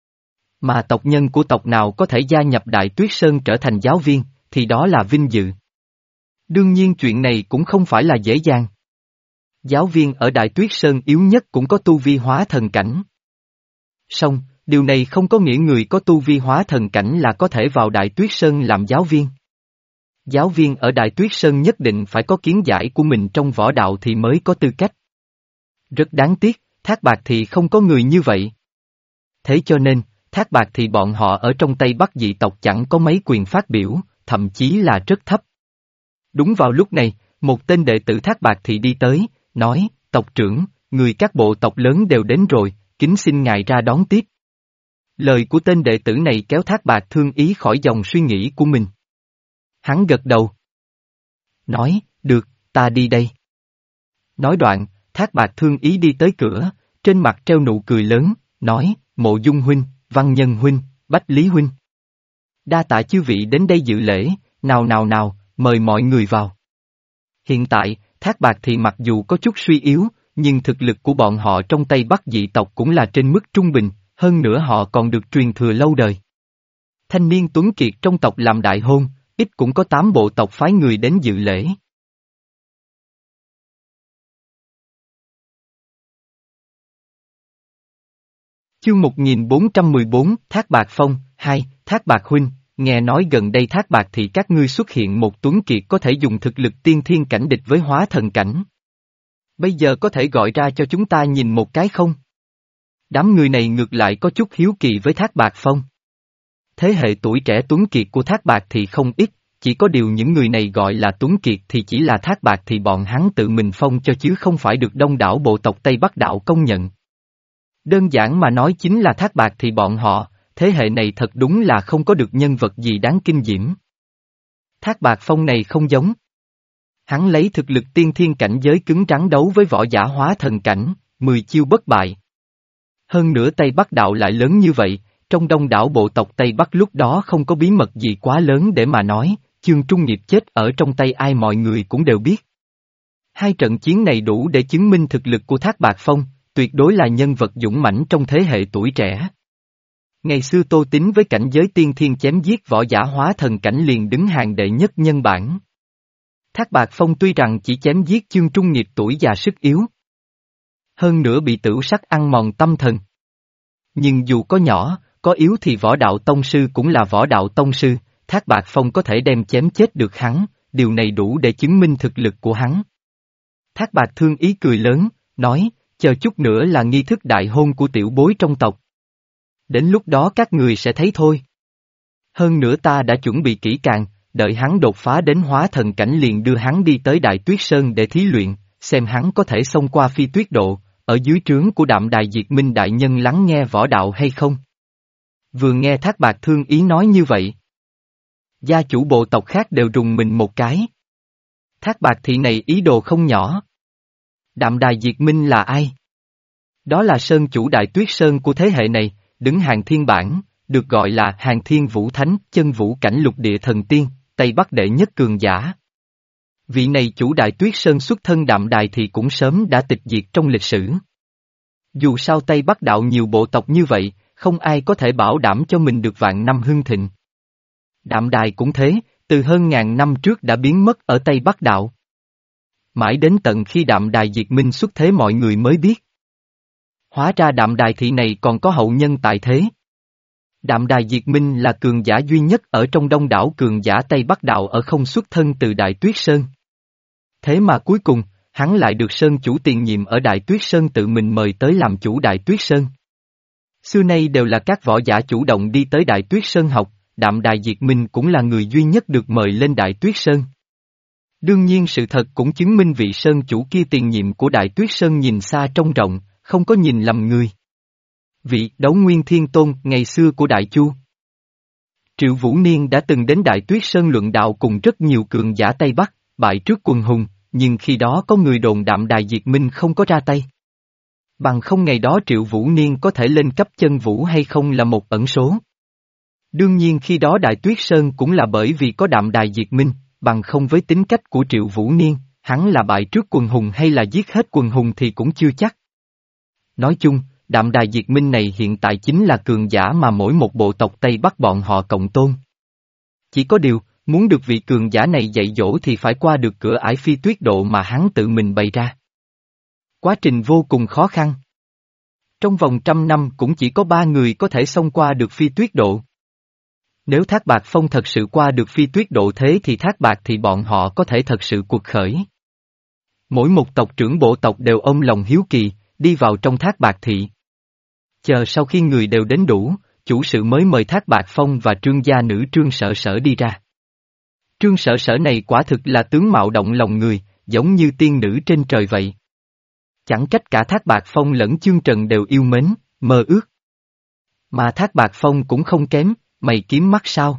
Mà tộc nhân của tộc nào có thể gia nhập Đại Tuyết Sơn trở thành giáo viên, thì đó là vinh dự. Đương nhiên chuyện này cũng không phải là dễ dàng. Giáo viên ở Đại Tuyết Sơn yếu nhất cũng có tu vi hóa thần cảnh. Song, điều này không có nghĩa người có tu vi hóa thần cảnh là có thể vào Đại Tuyết Sơn làm giáo viên. Giáo viên ở Đại Tuyết Sơn nhất định phải có kiến giải của mình trong võ đạo thì mới có tư cách. Rất đáng tiếc, Thác Bạt thì không có người như vậy. Thế cho nên, Thác Bạt thì bọn họ ở trong Tây Bắc dị tộc chẳng có mấy quyền phát biểu, thậm chí là rất thấp. Đúng vào lúc này, một tên đệ tử Thác Bạt thì đi tới, nói, tộc trưởng, người các bộ tộc lớn đều đến rồi, kính xin ngài ra đón tiếp. Lời của tên đệ tử này kéo Thác Bạt thương ý khỏi dòng suy nghĩ của mình. Hắn gật đầu. Nói, được, ta đi đây. Nói đoạn, Thác Bạt thương ý đi tới cửa, trên mặt treo nụ cười lớn, nói, Mộ Dung huynh, Văn Nhân huynh, Bách Lý huynh. Đa tạ chư vị đến đây dự lễ, nào nào nào, mời mọi người vào. Hiện tại, Thác Bạt thì mặc dù có chút suy yếu, nhưng thực lực của bọn họ trong Tây Bắc dị tộc cũng là trên mức trung bình, hơn nữa họ còn được truyền thừa lâu đời. Thanh niên tuấn kiệt trong tộc làm đại hôn, ít cũng có tám bộ tộc phái người đến dự lễ. Chương một nghìn bốn trăm mười bốn, Thác Bạt Phong, hai, Thác Bạt Huynh, nghe nói gần đây Thác Bạt thì các ngươi xuất hiện một tuấn kiệt có thể dùng thực lực tiên thiên cảnh địch với hóa thần cảnh. Bây giờ có thể gọi ra cho chúng ta nhìn một cái không? Đám người này ngược lại có chút hiếu kỳ với Thác Bạt Phong. Thế hệ tuổi trẻ tuấn kiệt của Thác Bạt thì không ít, chỉ có điều những người này gọi là tuấn kiệt thì chỉ là Thác Bạt thì bọn hắn tự mình phong cho chứ không phải được đông đảo bộ tộc Tây Bắc đạo công nhận. Đơn giản mà nói chính là Thác Bạt thì bọn họ, thế hệ này thật đúng là không có được nhân vật gì đáng kinh diễm. Thác Bạt Phong này không giống. Hắn lấy thực lực tiên thiên cảnh giới cứng rắn đấu với võ giả hóa thần cảnh, mười chiêu bất bại. Hơn nữa Tây Bắc đạo lại lớn như vậy, trong đông đảo bộ tộc Tây Bắc lúc đó không có bí mật gì quá lớn để mà nói, Chương Trung Nghiệp chết ở trong tay ai mọi người cũng đều biết. Hai trận chiến này đủ để chứng minh thực lực của Thác Bạt Phong, tuyệt đối là nhân vật dũng mãnh trong thế hệ tuổi trẻ. Ngày xưa Tô Tín với cảnh giới tiên thiên chém giết võ giả hóa thần cảnh liền đứng hàng đệ nhất nhân bản. Thác Bạt Phong tuy rằng chỉ chém giết chương trung nghiệp tuổi già sức yếu. Hơn nữa bị tửu sắc ăn mòn tâm thần. Nhưng dù có nhỏ, có yếu thì võ đạo tông sư cũng là võ đạo tông sư, Thác Bạt Phong có thể đem chém chết được hắn, điều này đủ để chứng minh thực lực của hắn. Thác Bạt Thương ý cười lớn, nói, chờ chút nữa là nghi thức đại hôn của tiểu bối trong tộc. Đến lúc đó các người sẽ thấy thôi. Hơn nữa ta đã chuẩn bị kỹ càng, đợi hắn đột phá đến hóa thần cảnh liền đưa hắn đi tới Đại Tuyết Sơn để thí luyện, xem hắn có thể xông qua phi tuyết độ, ở dưới trướng của Đạm Đài Diệt Minh đại nhân lắng nghe võ đạo hay không. Vừa nghe Thác Bạt Thương ý nói như vậy, gia chủ bộ tộc khác đều rùng mình một cái. Thác Bạt thị này ý đồ không nhỏ. Đạm Đài Diệt Minh là ai? Đó là sơn chủ Đại Tuyết Sơn của thế hệ này, đứng hàng thiên bản, được gọi là hàng thiên vũ thánh, chân vũ cảnh lục địa thần tiên, Tây Bắc đệ nhất cường giả. Vị này chủ Đại Tuyết Sơn xuất thân Đạm Đài thì cũng sớm đã tịch diệt trong lịch sử. Dù sao Tây Bắc đạo nhiều bộ tộc như vậy, không ai có thể bảo đảm cho mình được vạn năm hưng thịnh. Đạm Đài cũng thế, từ hơn ngàn năm trước đã biến mất ở Tây Bắc đạo. Mãi đến tận khi Đạm Đài diệt minh xuất thế mọi người mới biết. Hóa ra Đạm Đài thị này còn có hậu nhân tại thế. Đạm Đài diệt minh là cường giả duy nhất ở trong đông đảo cường giả Tây Bắc đạo ở không xuất thân từ Đại Tuyết Sơn. Thế mà cuối cùng, hắn lại được Sơn chủ tiền nhiệm ở Đại Tuyết Sơn tự mình mời tới làm chủ Đại Tuyết Sơn. Xưa nay đều là các võ giả chủ động đi tới Đại Tuyết Sơn học, Đạm Đài diệt minh cũng là người duy nhất được mời lên Đại Tuyết Sơn. Đương nhiên sự thật cũng chứng minh vị Sơn chủ kia tiền nhiệm của Đại Tuyết Sơn nhìn xa trông rộng, không có nhìn lầm người. Vị Đấu Nguyên Thiên Tôn ngày xưa của Đại Chu. Triệu Vũ Niên đã từng đến Đại Tuyết Sơn luận đạo cùng rất nhiều cường giả Tây Bắc, bại trước quần hùng, nhưng khi đó có người đồn Đạm Đài diệt minh không có ra tay. Bằng không ngày đó Triệu Vũ Niên có thể lên cấp chân vũ hay không là một ẩn số. Đương nhiên khi đó Đại Tuyết Sơn cũng là bởi vì có Đạm Đài diệt minh, bằng không với tính cách của Triệu Vũ Niên, hắn là bại trước quần hùng hay là giết hết quần hùng thì cũng chưa chắc. Nói chung, Đạm Đài diệt minh này hiện tại chính là cường giả mà mỗi một bộ tộc Tây Bắc bọn họ cộng tôn. Chỉ có điều, muốn được vị cường giả này dạy dỗ thì phải qua được cửa ải phi tuyết độ mà hắn tự mình bày ra. Quá trình vô cùng khó khăn. Trong vòng trăm năm cũng chỉ có ba người có thể xông qua được phi tuyết độ. Nếu Thác Bạt Phong thật sự qua được phi tuyết độ thế thì Thác Bạt thì bọn họ có thể thật sự cuộc khởi. Mỗi một tộc trưởng bộ tộc đều ôm lòng hiếu kỳ, đi vào trong Thác Bạt thị. Chờ sau khi người đều đến đủ, chủ sự mới mời Thác Bạt Phong và trương gia nữ Trương Sở Sở đi ra. Trương Sở Sở này quả thực là tướng mạo động lòng người, giống như tiên nữ trên trời vậy. Chẳng trách cả Thác Bạt Phong lẫn Chương Trần đều yêu mến, mơ ước. Mà Thác Bạt Phong cũng không kém, mày kiếm mắt sao?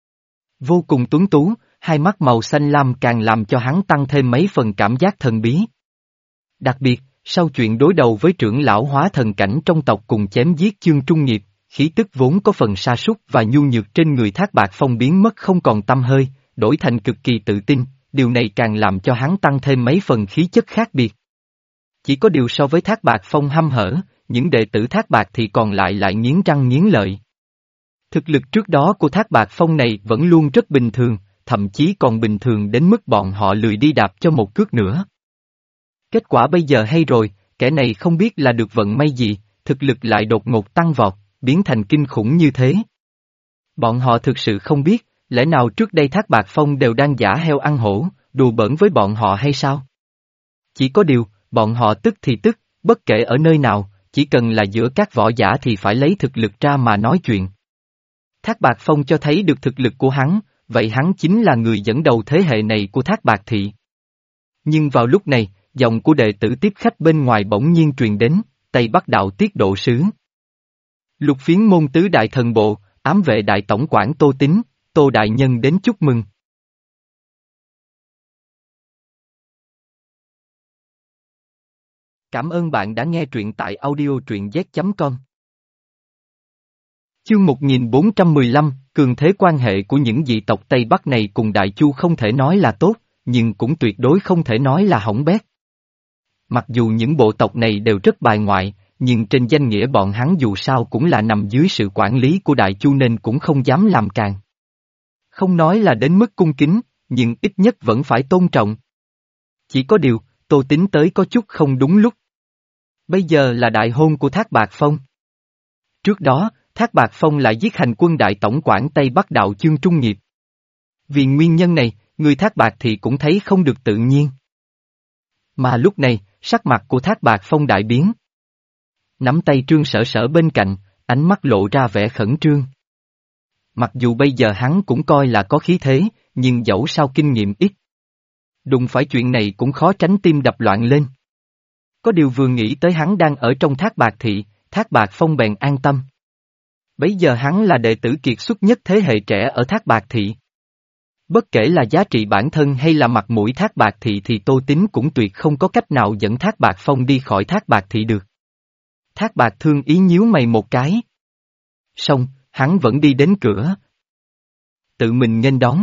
Vô cùng tuấn tú, hai mắt màu xanh lam càng làm cho hắn tăng thêm mấy phần cảm giác thần bí. Đặc biệt, sau chuyện đối đầu với trưởng lão hóa thần cảnh trong tộc cùng chém giết Chương Trung Nghiệp, khí tức vốn có phần sa sút và nhu nhược trên người Thác Bạt Phong biến mất không còn tăm hơi, đổi thành cực kỳ tự tin, điều này càng làm cho hắn tăng thêm mấy phần khí chất khác biệt. Chỉ có điều so với Thác Bạt Phong hăm hở, những đệ tử Thác Bạt thì còn lại lại nghiến răng nghiến lợi. Thực lực trước đó của Thác Bạt Phong này vẫn luôn rất bình thường, thậm chí còn bình thường đến mức bọn họ lười đi đạp cho một cước nữa. Kết quả bây giờ hay rồi, kẻ này không biết là được vận may gì, thực lực lại đột ngột tăng vọt, biến thành kinh khủng như thế. Bọn họ thực sự không biết, lẽ nào trước đây Thác Bạt Phong đều đang giả heo ăn hổ, đùa bỡn với bọn họ hay sao? Chỉ có điều, bọn họ tức thì tức, bất kể ở nơi nào, chỉ cần là giữa các võ giả thì phải lấy thực lực ra mà nói chuyện. Thác Bạt Phong cho thấy được thực lực của hắn, vậy hắn chính là người dẫn đầu thế hệ này của Thác Bạt thị. Nhưng vào lúc này, dòng của đệ tử tiếp khách bên ngoài bỗng nhiên truyền đến, Tây Bắc đạo tiết độ sứ. Lục phiến môn tứ đại thần bộ, ám vệ đại tổng quản Tô Tín, Tô đại nhân đến chúc mừng. Cảm ơn bạn đã nghe truyện tại audio truyện z chấm com. Chương một nghìn bốn trăm mười lăm, cường thế quan hệ của những dị tộc Tây Bắc này cùng Đại Chu không thể nói là tốt, nhưng cũng tuyệt đối không thể nói là hỏng bét. Mặc dù những bộ tộc này đều rất bài ngoại, nhưng trên danh nghĩa bọn hắn dù sao cũng là nằm dưới sự quản lý của Đại Chu nên cũng không dám làm càng. Không nói là đến mức cung kính, nhưng ít nhất vẫn phải tôn trọng. Chỉ có điều, Tô Tín tới có chút không đúng lúc. Bây giờ là đại hôn của Thác Bạt Phong. Trước đó, Thác Bạt Phong lại giết hành quân đại tổng quản Tây Bắc đạo Chương Trung Nghiệp. Vì nguyên nhân này, người Thác Bạt thì cũng thấy không được tự nhiên. Mà lúc này, sắc mặt của Thác Bạt Phong đại biến. Nắm tay Trương Sở Sở bên cạnh, ánh mắt lộ ra vẻ khẩn trương. Mặc dù bây giờ hắn cũng coi là có khí thế, nhưng dẫu sao kinh nghiệm ít. Đụng phải chuyện này cũng khó tránh tim đập loạn lên. Có điều vừa nghĩ tới hắn đang ở trong Thác Bạt Thị, Thác Bạt Phong bèn an tâm. Bấy giờ hắn là đệ tử kiệt xuất nhất thế hệ trẻ ở Thác Bạt Thị. Bất kể là giá trị bản thân hay là mặt mũi Thác Bạt Thị thì Tô Tín cũng tuyệt không có cách nào dẫn Thác Bạt Phong đi khỏi Thác Bạt Thị được. Thác Bạt Thương ý nhíu mày một cái. Xong, hắn vẫn đi đến cửa. Tự mình nghênh đón.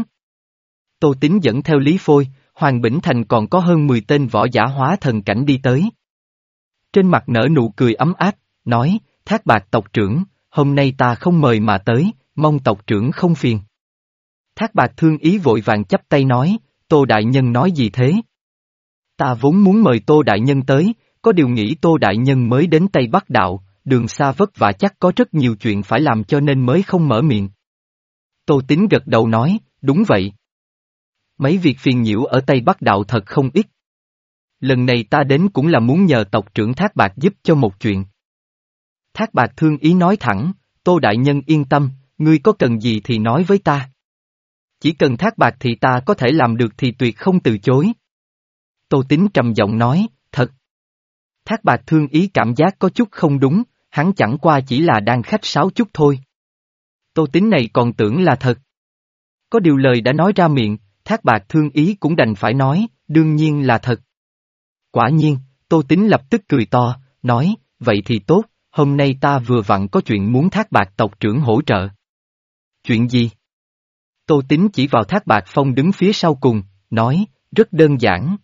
Tô Tín dẫn theo Lý Phôi, Hoàng Bỉnh Thành còn có hơn mười tên võ giả hóa thần cảnh đi tới. Trên mặt nở nụ cười ấm áp, nói, Thác Bạt tộc trưởng, hôm nay ta không mời mà tới, mong tộc trưởng không phiền. Thác Bạt Thương ý vội vàng chắp tay nói, Tô Đại Nhân nói gì thế? Ta vốn muốn mời Tô Đại Nhân tới, có điều nghĩ Tô Đại Nhân mới đến Tây Bắc Đạo, đường xa vất vả chắc có rất nhiều chuyện phải làm cho nên mới không mở miệng. Tô Tín gật đầu nói, đúng vậy. Mấy việc phiền nhiễu ở Tây Bắc Đạo thật không ít. Lần này ta đến cũng là muốn nhờ tộc trưởng Thác Bạt giúp cho một chuyện. Thác Bạt Thương ý nói thẳng, Tô Đại Nhân yên tâm, ngươi có cần gì thì nói với ta. Chỉ cần Thác Bạt thì ta có thể làm được thì tuyệt không từ chối. Tô Tín trầm giọng nói, thật. Thác Bạt Thương ý cảm giác có chút không đúng, hắn chẳng qua chỉ là đang khách sáo chút thôi. Tô Tín này còn tưởng là thật. Có điều lời đã nói ra miệng, Thác Bạt Thương ý cũng đành phải nói, đương nhiên là thật. Quả nhiên, Tô Tín lập tức cười to, nói, vậy thì tốt, hôm nay ta vừa vặn có chuyện muốn Thác Bạt tộc trưởng hỗ trợ. Chuyện gì? Tô Tín chỉ vào Thác Bạt Phong đứng phía sau cùng, nói, rất đơn giản.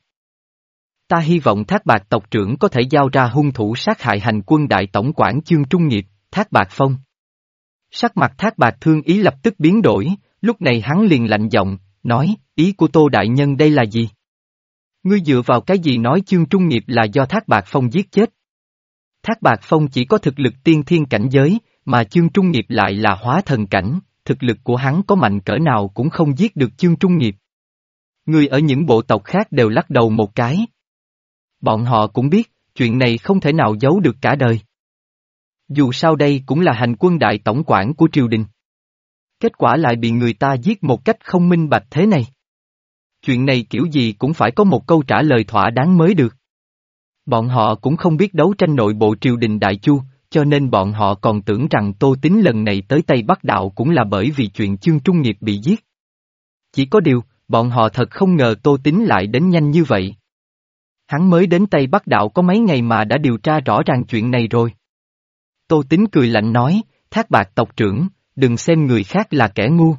Ta hy vọng Thác Bạt tộc trưởng có thể giao ra hung thủ sát hại hành quân đại tổng quản Chương Trung Nghiệp, Thác Bạt Phong. Sắc mặt Thác Bạt Thương ý lập tức biến đổi, lúc này hắn liền lạnh giọng, nói, ý của Tô Đại Nhân đây là gì? Ngươi dựa vào cái gì nói Chương Trung Nghiệp là do Thác Bạt Phong giết chết? Thác Bạt Phong chỉ có thực lực tiên thiên cảnh giới, mà Chương Trung Nghiệp lại là hóa thần cảnh, thực lực của hắn có mạnh cỡ nào cũng không giết được Chương Trung Nghiệp. Người ở những bộ tộc khác đều lắc đầu một cái. Bọn họ cũng biết, chuyện này không thể nào giấu được cả đời. Dù sao đây cũng là hành quân đại tổng quản của triều đình. Kết quả lại bị người ta giết một cách không minh bạch thế này. Chuyện này kiểu gì cũng phải có một câu trả lời thỏa đáng mới được. Bọn họ cũng không biết đấu tranh nội bộ triều đình Đại Chu, cho nên bọn họ còn tưởng rằng Tô Tín lần này tới Tây Bắc Đạo cũng là bởi vì chuyện Chương Trung Nghiệp bị giết. Chỉ có điều, bọn họ thật không ngờ Tô Tín lại đến nhanh như vậy. Hắn mới đến Tây Bắc Đạo có mấy ngày mà đã điều tra rõ ràng chuyện này rồi. Tô Tín cười lạnh nói, Thác Bạt tộc trưởng, đừng xem người khác là kẻ ngu.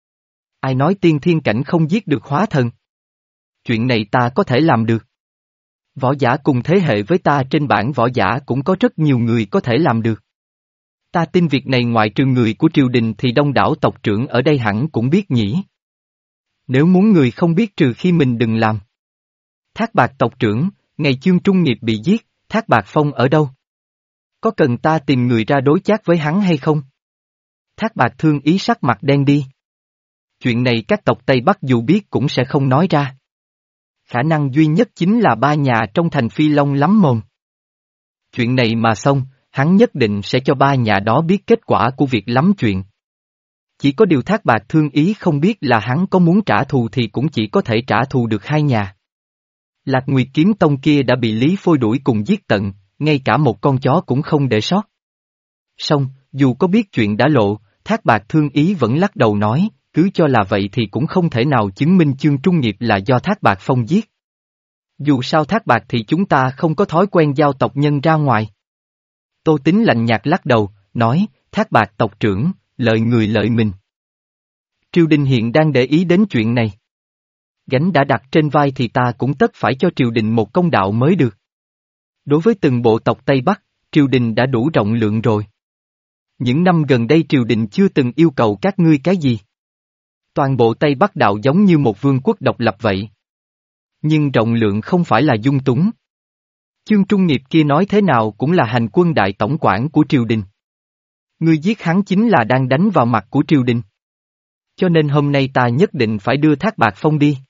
Ai nói tiên thiên cảnh không giết được hóa thần? Chuyện này ta có thể làm được. Võ giả cùng thế hệ với ta trên bảng võ giả cũng có rất nhiều người có thể làm được. Ta tin việc này ngoại trừ người của triều đình thì đông đảo tộc trưởng ở đây hẳn cũng biết nhỉ. Nếu muốn người không biết trừ khi mình đừng làm. Thác Bạt tộc trưởng, ngày Chương Trung Nghiệp bị giết, Thác Bạt Phong ở đâu? Có cần ta tìm người ra đối chác với hắn hay không? Thác Bạt Thương ý sắc mặt đen đi. Chuyện này các tộc Tây Bắc dù biết cũng sẽ không nói ra. Khả năng duy nhất chính là ba nhà trong thành Phi Long lắm mồm. Chuyện này mà xong, hắn nhất định sẽ cho ba nhà đó biết kết quả của việc lắm chuyện. Chỉ có điều Thác Bạt Thương ý không biết là hắn có muốn trả thù thì cũng chỉ có thể trả thù được hai nhà. Lạc Nguyệt Kiếm Tông kia đã bị Lý Phôi đuổi cùng giết tận, ngay cả một con chó cũng không để sót. Song, dù có biết chuyện đã lộ, Thác Bạt Thương ý vẫn lắc đầu nói, cứ cho là vậy thì cũng không thể nào chứng minh Chương Trung Nghiệp là do Thác Bạt Phong giết. Dù sao Thác Bạt thì chúng ta không có thói quen giao tộc nhân ra ngoài. Tô Tín lạnh nhạt lắc đầu, nói, Thác Bạt tộc trưởng, lợi người lợi mình. Triều đình hiện đang để ý đến chuyện này. Gánh đã đặt trên vai thì ta cũng tất phải cho triều đình một công đạo mới được. Đối với từng bộ tộc Tây Bắc, triều triều đình đã đủ rộng lượng rồi. Những năm gần đây triều đình chưa từng yêu cầu các ngươi cái gì. Toàn bộ Tây Bắc đạo giống như một vương quốc độc lập vậy. Nhưng rộng lượng không phải là dung túng. Chương Trung Nghiệp kia nói thế nào cũng là hành quân đại tổng quản của triều đình. Ngươi giết hắn chính là đang đánh vào mặt của triều đình. Cho nên hôm nay ta nhất định phải đưa Thác Bạt Phong đi.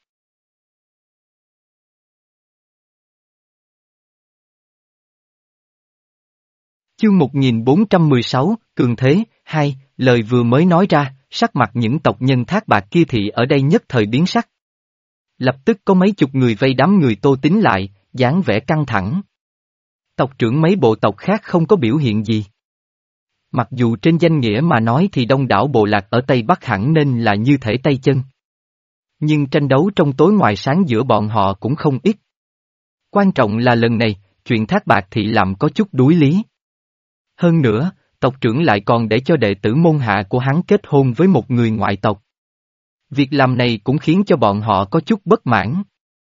Chương một nghìn bốn trăm mười sáu, Cường Thế, hai, lời vừa mới nói ra, sắc mặt những tộc nhân Thác Bạt kia thị ở đây nhất thời biến sắc. Lập tức có mấy chục người vây đám người Tô Tín lại, dáng vẻ căng thẳng. Tộc trưởng mấy bộ tộc khác không có biểu hiện gì. Mặc dù trên danh nghĩa mà nói thì đông đảo bộ lạc ở Tây Bắc hẳn nên là như thể tay chân. Nhưng tranh đấu trong tối ngoài sáng giữa bọn họ cũng không ít. Quan trọng là lần này, chuyện Thác Bạt thị làm có chút đuối lý. Hơn nữa, tộc trưởng lại còn để cho đệ tử môn hạ của hắn kết hôn với một người ngoại tộc. Việc làm này cũng khiến cho bọn họ có chút bất mãn.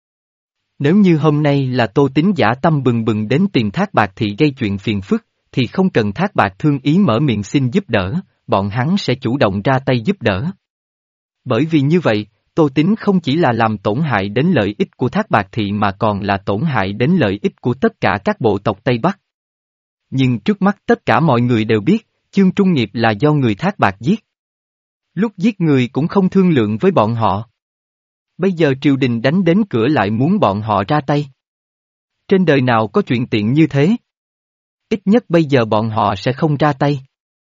Nếu như hôm nay là Tô Tín giả tâm bừng bừng đến tìm Thác Bạt thị gây chuyện phiền phức, thì không cần Thác Bạt thương ý mở miệng xin giúp đỡ, bọn hắn sẽ chủ động ra tay giúp đỡ. Bởi vì như vậy, Tô Tín không chỉ là làm tổn hại đến lợi ích của Thác Bạt thị mà còn là tổn hại đến lợi ích của tất cả các bộ tộc Tây Bắc. Nhưng trước mắt tất cả mọi người đều biết, Chương Trung Nghiệp là do người Thác Bạt giết. Lúc giết người cũng không thương lượng với bọn họ. Bây giờ triều đình đánh đến cửa lại muốn bọn họ ra tay. Trên đời nào có chuyện tiện như thế? Ít nhất bây giờ bọn họ sẽ không ra tay.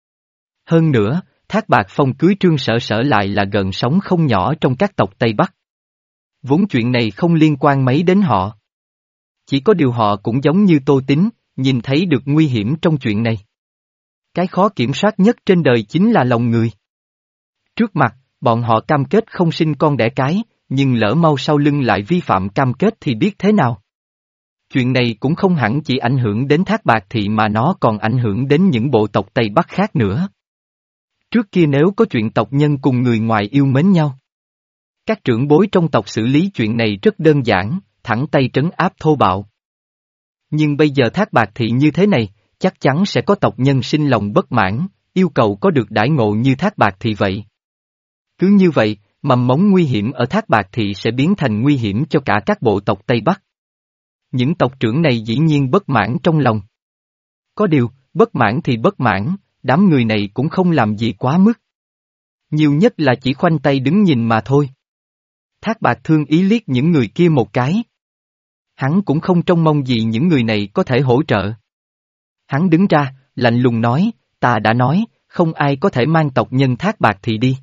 Hơn nữa, Thác Bạt Phong cưới Trương Sở Sở lại là gần sóng không nhỏ trong các tộc Tây Bắc. Vốn chuyện này không liên quan mấy đến họ. Chỉ có điều họ cũng giống như Tô Tín, nhìn thấy được nguy hiểm trong chuyện này. Cái khó kiểm soát nhất trên đời chính là lòng người. Trước mặt, bọn họ cam kết không sinh con đẻ cái, nhưng lỡ mau sau lưng lại vi phạm cam kết thì biết thế nào. Chuyện này cũng không hẳn chỉ ảnh hưởng đến Thác Bạt thị mà nó còn ảnh hưởng đến những bộ tộc Tây Bắc khác nữa. Trước kia nếu có chuyện tộc nhân cùng người ngoài yêu mến nhau, các trưởng bối trong tộc xử lý chuyện này rất đơn giản, thẳng tay trấn áp thô bạo. Nhưng bây giờ Thác Bạt thị như thế này, chắc chắn sẽ có tộc nhân sinh lòng bất mãn, yêu cầu có được đãi ngộ như Thác Bạt thị vậy. Cứ như vậy, mầm mống nguy hiểm ở Thác Bạt thị sẽ biến thành nguy hiểm cho cả các bộ tộc Tây Bắc. Những tộc trưởng này dĩ nhiên bất mãn trong lòng. Có điều, bất mãn thì bất mãn, đám người này cũng không làm gì quá mức. Nhiều nhất là chỉ khoanh tay đứng nhìn mà thôi. Thác Bạt thương ý liếc những người kia một cái. Hắn cũng không trông mong gì những người này có thể hỗ trợ. Hắn đứng ra, lạnh lùng nói, ta đã nói, không ai có thể mang tộc nhân Thác Bạt thị đi.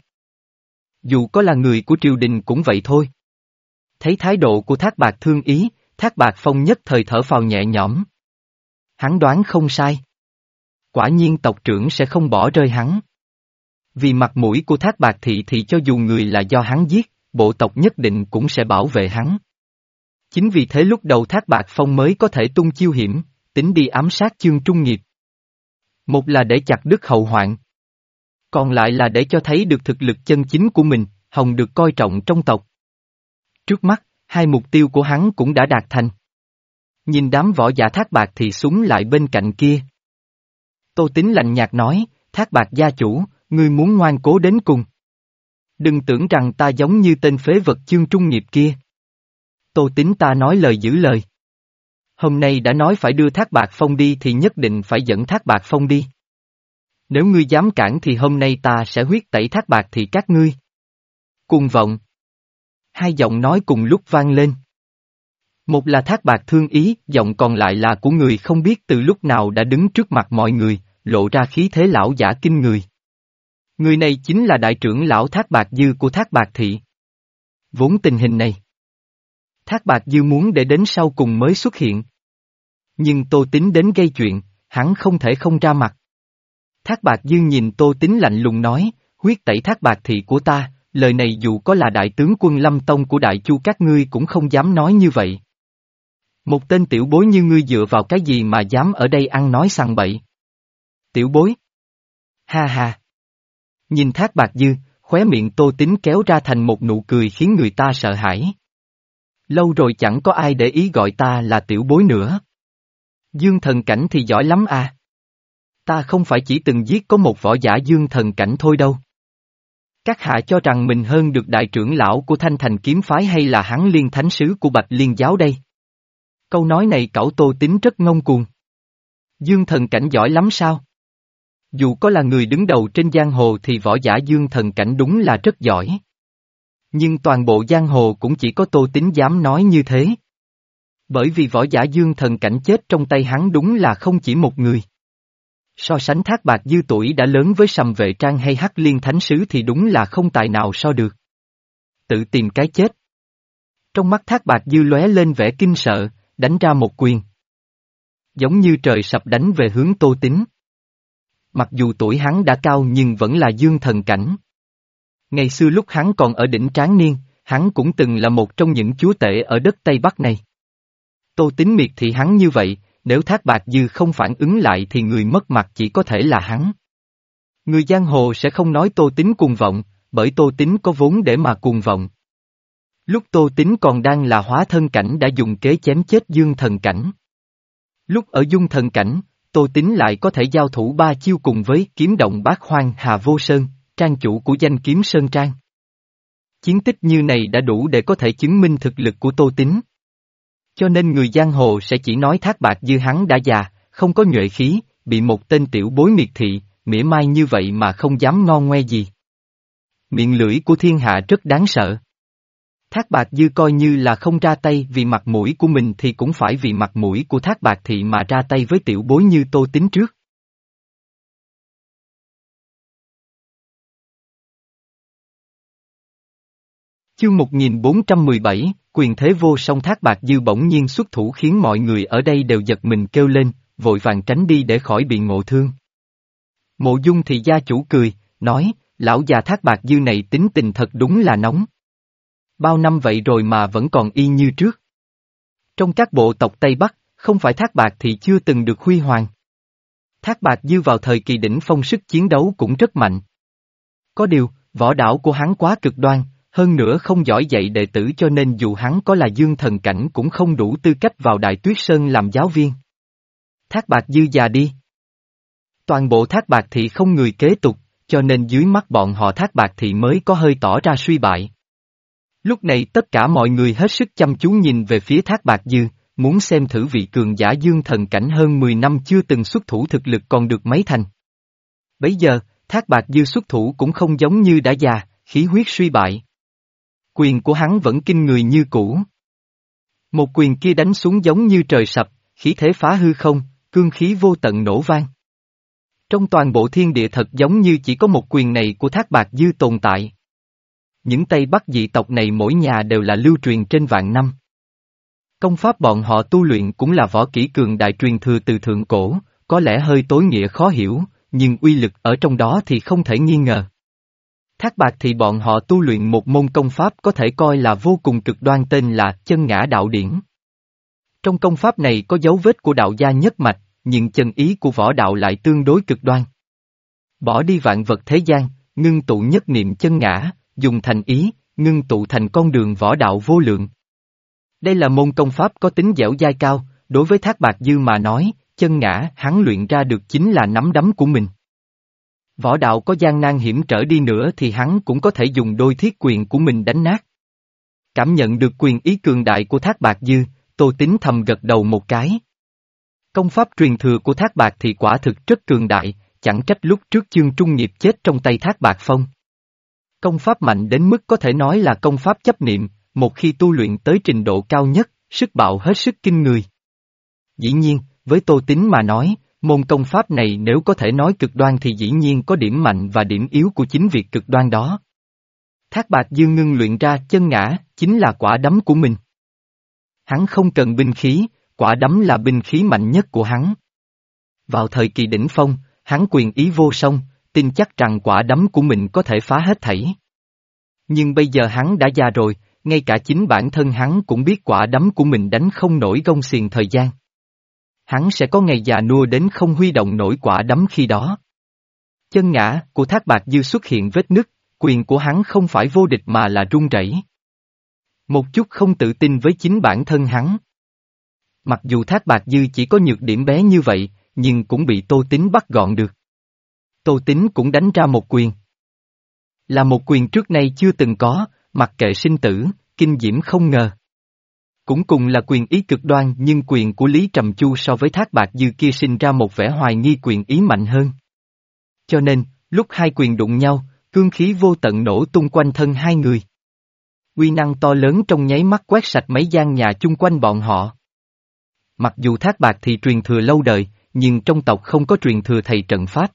Dù có là người của triều đình cũng vậy thôi. Thấy thái độ của Thác Bạt thương ý, Thác Bạt Phong nhất thời thở phào nhẹ nhõm. Hắn đoán không sai. Quả nhiên tộc trưởng sẽ không bỏ rơi hắn. Vì mặt mũi của Thác Bạt thị thì cho dù người là do hắn giết, bộ tộc nhất định cũng sẽ bảo vệ hắn. Chính vì thế lúc đầu Thác Bạt Phong mới có thể tung chiêu hiểm, tính đi ám sát Chương Trung Nghiệp. Một là để chặt đứt hậu hoạn. Còn lại là để cho thấy được thực lực chân chính của mình, Hồng được coi trọng trong tộc. Trước mắt, hai mục tiêu của hắn cũng đã đạt thành. Nhìn đám võ giả Thác Bạt thì súng lại bên cạnh kia. Tô Tín lạnh nhạt nói, Thác Bạt gia chủ, ngươi muốn ngoan cố đến cùng. Đừng tưởng rằng ta giống như tên phế vật Chương Trung Nghiệp kia. Tô Tín ta nói lời giữ lời. Hôm nay đã nói phải đưa Thác Bạt Phong đi thì nhất định phải dẫn Thác Bạt Phong đi. Nếu ngươi dám cản thì hôm nay ta sẽ huyết tẩy Thác Bạt thì các ngươi. Cuồng vọng. Hai giọng nói cùng lúc vang lên. Một là Thác Bạt thương ý, giọng còn lại là của người không biết từ lúc nào đã đứng trước mặt mọi người, lộ ra khí thế lão giả kinh người. Người này chính là đại trưởng lão Thác Bạt Dư của Thác Bạt thị. Vốn tình hình này, Thác Bạt Dư muốn để đến sau cùng mới xuất hiện. Nhưng Tô Tín đến gây chuyện, hắn không thể không ra mặt. Thác Bạt Dư nhìn Tô Tín lạnh lùng nói, huyết tẩy Thác Bạt thị của ta, lời này dù có là đại tướng quân Lâm Tông của Đại Chu các ngươi cũng không dám nói như vậy. Một tên tiểu bối như ngươi dựa vào cái gì mà dám ở đây ăn nói sằng bậy? Tiểu bối? Ha ha! Nhìn Thác Bạt Dư, khóe miệng Tô Tín kéo ra thành một nụ cười khiến người ta sợ hãi. Lâu rồi chẳng có ai để ý gọi ta là tiểu bối nữa. Dương Thần Cảnh thì giỏi lắm à. Ta không phải chỉ từng giết có một võ giả dương thần cảnh thôi đâu. Các hạ cho rằng mình hơn được đại trưởng lão của Thanh Thành kiếm phái hay là hắn liên thánh sứ của Bạch Liên giáo đây? Câu nói này cẩu Tô Tín rất ngông cuồng. Dương thần cảnh giỏi lắm sao? Dù có là người đứng đầu trên giang hồ thì võ giả dương thần cảnh đúng là rất giỏi. Nhưng toàn bộ giang hồ cũng chỉ có Tô Tín dám nói như thế. Bởi vì võ giả dương thần cảnh chết trong tay hắn đúng là không chỉ một người. So sánh Thác Bạt Dư tuổi đã lớn với Sầm Vệ Trang hay Hắc Liên Thánh Sứ thì đúng là không tài nào so được. Tự tìm cái chết. Trong mắt Thác Bạt Dư lóe lên vẻ kinh sợ, đánh ra một quyền. Giống như trời sập đánh về hướng Tô Tín. Mặc dù tuổi hắn đã cao nhưng vẫn là dương thần cảnh. Ngày xưa lúc hắn còn ở đỉnh tráng niên, hắn cũng từng là một trong những chúa tể ở đất Tây Bắc này. Tô Tín miệt thị hắn như vậy, nếu Thác Bạt Dư không phản ứng lại thì người mất mặt chỉ có thể là hắn. Người giang hồ sẽ không nói Tô Tín cuồng vọng, bởi Tô Tín có vốn để mà cuồng vọng. Lúc Tô Tín còn đang là hóa thân cảnh đã dùng kế chém chết dương thần cảnh. Lúc ở dung thần cảnh, Tô Tín lại có thể giao thủ ba chiêu cùng với kiếm động bát hoang Hà Vô Sơn, trang chủ của danh kiếm Sơn Trang. Chiến tích như này đã đủ để có thể chứng minh thực lực của Tô Tín. Cho nên người giang hồ sẽ chỉ nói Thác Bạt Dư hắn đã già, không có nhuệ khí, bị một tên tiểu bối miệt thị, mỉa mai như vậy mà không dám ngon ngoe gì. Miệng lưỡi của thiên hạ rất đáng sợ. Thác Bạt Dư coi như là không ra tay vì mặt mũi của mình thì cũng phải vì mặt mũi của Thác Bạt Thị mà ra tay với tiểu bối như Tô Tín trước. Chương một nghìn bốn trăm mười bảy, quyền thế vô song. Thác Bạt Dư bỗng nhiên xuất thủ khiến mọi người ở đây đều giật mình kêu lên, vội vàng tránh đi để khỏi bị ngộ thương. Mộ Dung thì gia chủ cười, nói, lão già Thác Bạt Dư này tính tình thật đúng là nóng. Bao năm vậy rồi mà vẫn còn y như trước. Trong các bộ tộc Tây Bắc, không phải Thác Bạt thì chưa từng được huy hoàng. Thác Bạt Dư vào thời kỳ đỉnh phong sức chiến đấu cũng rất mạnh. Có điều, võ đạo của hắn quá cực đoan, hơn nữa không giỏi dạy đệ tử cho nên dù hắn có là dương thần cảnh cũng không đủ tư cách vào Đại Tuyết Sơn làm giáo viên. Thác Bạt Dư già đi. Toàn bộ Thác Bạt Thị không người kế tục, cho nên dưới mắt bọn họ Thác Bạt Thị mới có hơi tỏ ra suy bại. Lúc này tất cả mọi người hết sức chăm chú nhìn về phía Thác Bạt Dư, muốn xem thử vị cường giả dương thần cảnh hơn mười năm chưa từng xuất thủ thực lực còn được mấy thành. Bấy giờ, Thác Bạt Dư xuất thủ cũng không giống như đã già, khí huyết suy bại. Quyền của hắn vẫn kinh người như cũ. Một quyền kia đánh xuống giống như trời sập, khí thế phá hư không, cương khí vô tận nổ vang. Trong toàn bộ thiên địa thật giống như chỉ có một quyền này của Thác Bạt Dư tồn tại. Những Tây Bắc dị tộc này mỗi nhà đều là lưu truyền trên vạn năm. Công pháp bọn họ tu luyện cũng là võ kỹ cường đại truyền thừa từ thượng cổ, có lẽ hơi tối nghĩa khó hiểu, nhưng uy lực ở trong đó thì không thể nghi ngờ. Thác Bạt thì bọn họ tu luyện một môn công pháp có thể coi là vô cùng cực đoan tên là chân ngã đạo điển. Trong công pháp này có dấu vết của đạo gia nhất mạch, nhưng chân ý của võ đạo lại tương đối cực đoan. Bỏ đi vạn vật thế gian, ngưng tụ nhất niệm chân ngã, dùng thành ý, ngưng tụ thành con đường võ đạo vô lượng. Đây là môn công pháp có tính dẻo dai cao, đối với Thác Bạt Dư mà nói, chân ngã hắn luyện ra được chính là nắm đấm của mình. Võ đạo có gian nan hiểm trở đi nữa thì hắn cũng có thể dùng đôi thiết quyền của mình đánh nát. Cảm nhận được quyền ý cường đại của Thác Bạt Dư, Tô Tín thầm gật đầu một cái. Công pháp truyền thừa của Thác Bạt thì quả thực rất cường đại, chẳng trách lúc trước Chương Trung Nghiệp chết trong tay Thác Bạt Phong. Công pháp mạnh đến mức có thể nói là công pháp chấp niệm, một khi tu luyện tới trình độ cao nhất, sức bạo hết sức kinh người. Dĩ nhiên, với Tô Tín mà nói, môn công pháp này nếu có thể nói cực đoan thì dĩ nhiên có điểm mạnh và điểm yếu của chính việc cực đoan đó. Thác Bạt Dư ngưng luyện ra chân ngã, chính là quả đấm của mình. Hắn không cần binh khí, quả đấm là binh khí mạnh nhất của hắn. Vào thời kỳ đỉnh phong, hắn quyền ý vô song, tin chắc rằng quả đấm của mình có thể phá hết thảy. Nhưng bây giờ hắn đã già rồi, ngay cả chính bản thân hắn cũng biết quả đấm của mình đánh không nổi gông xiềng thời gian. Hắn sẽ có ngày già nua đến không huy động nổi quả đấm khi đó. Chân ngã của Thác Bạt Dư xuất hiện vết nứt, quyền của hắn không phải vô địch mà là run rẩy. Một chút không tự tin với chính bản thân hắn. Mặc dù Thác Bạt Dư chỉ có nhược điểm bé như vậy, nhưng cũng bị Tô Tín bắt gọn được. Tô Tín cũng đánh ra một quyền. Là một quyền trước nay chưa từng có, mặc kệ sinh tử, kinh diễm không ngờ. Cũng cùng là quyền ý cực đoan nhưng quyền của Lý Trầm Chu so với Thác Bạt Dư kia sinh ra một vẻ hoài nghi quyền ý mạnh hơn. Cho nên, lúc hai quyền đụng nhau, cương khí vô tận nổ tung quanh thân hai người. Uy năng to lớn trong nháy mắt quét sạch mấy gian nhà chung quanh bọn họ. Mặc dù Thác Bạt thì truyền thừa lâu đời, nhưng trong tộc không có truyền thừa thầy trận pháp.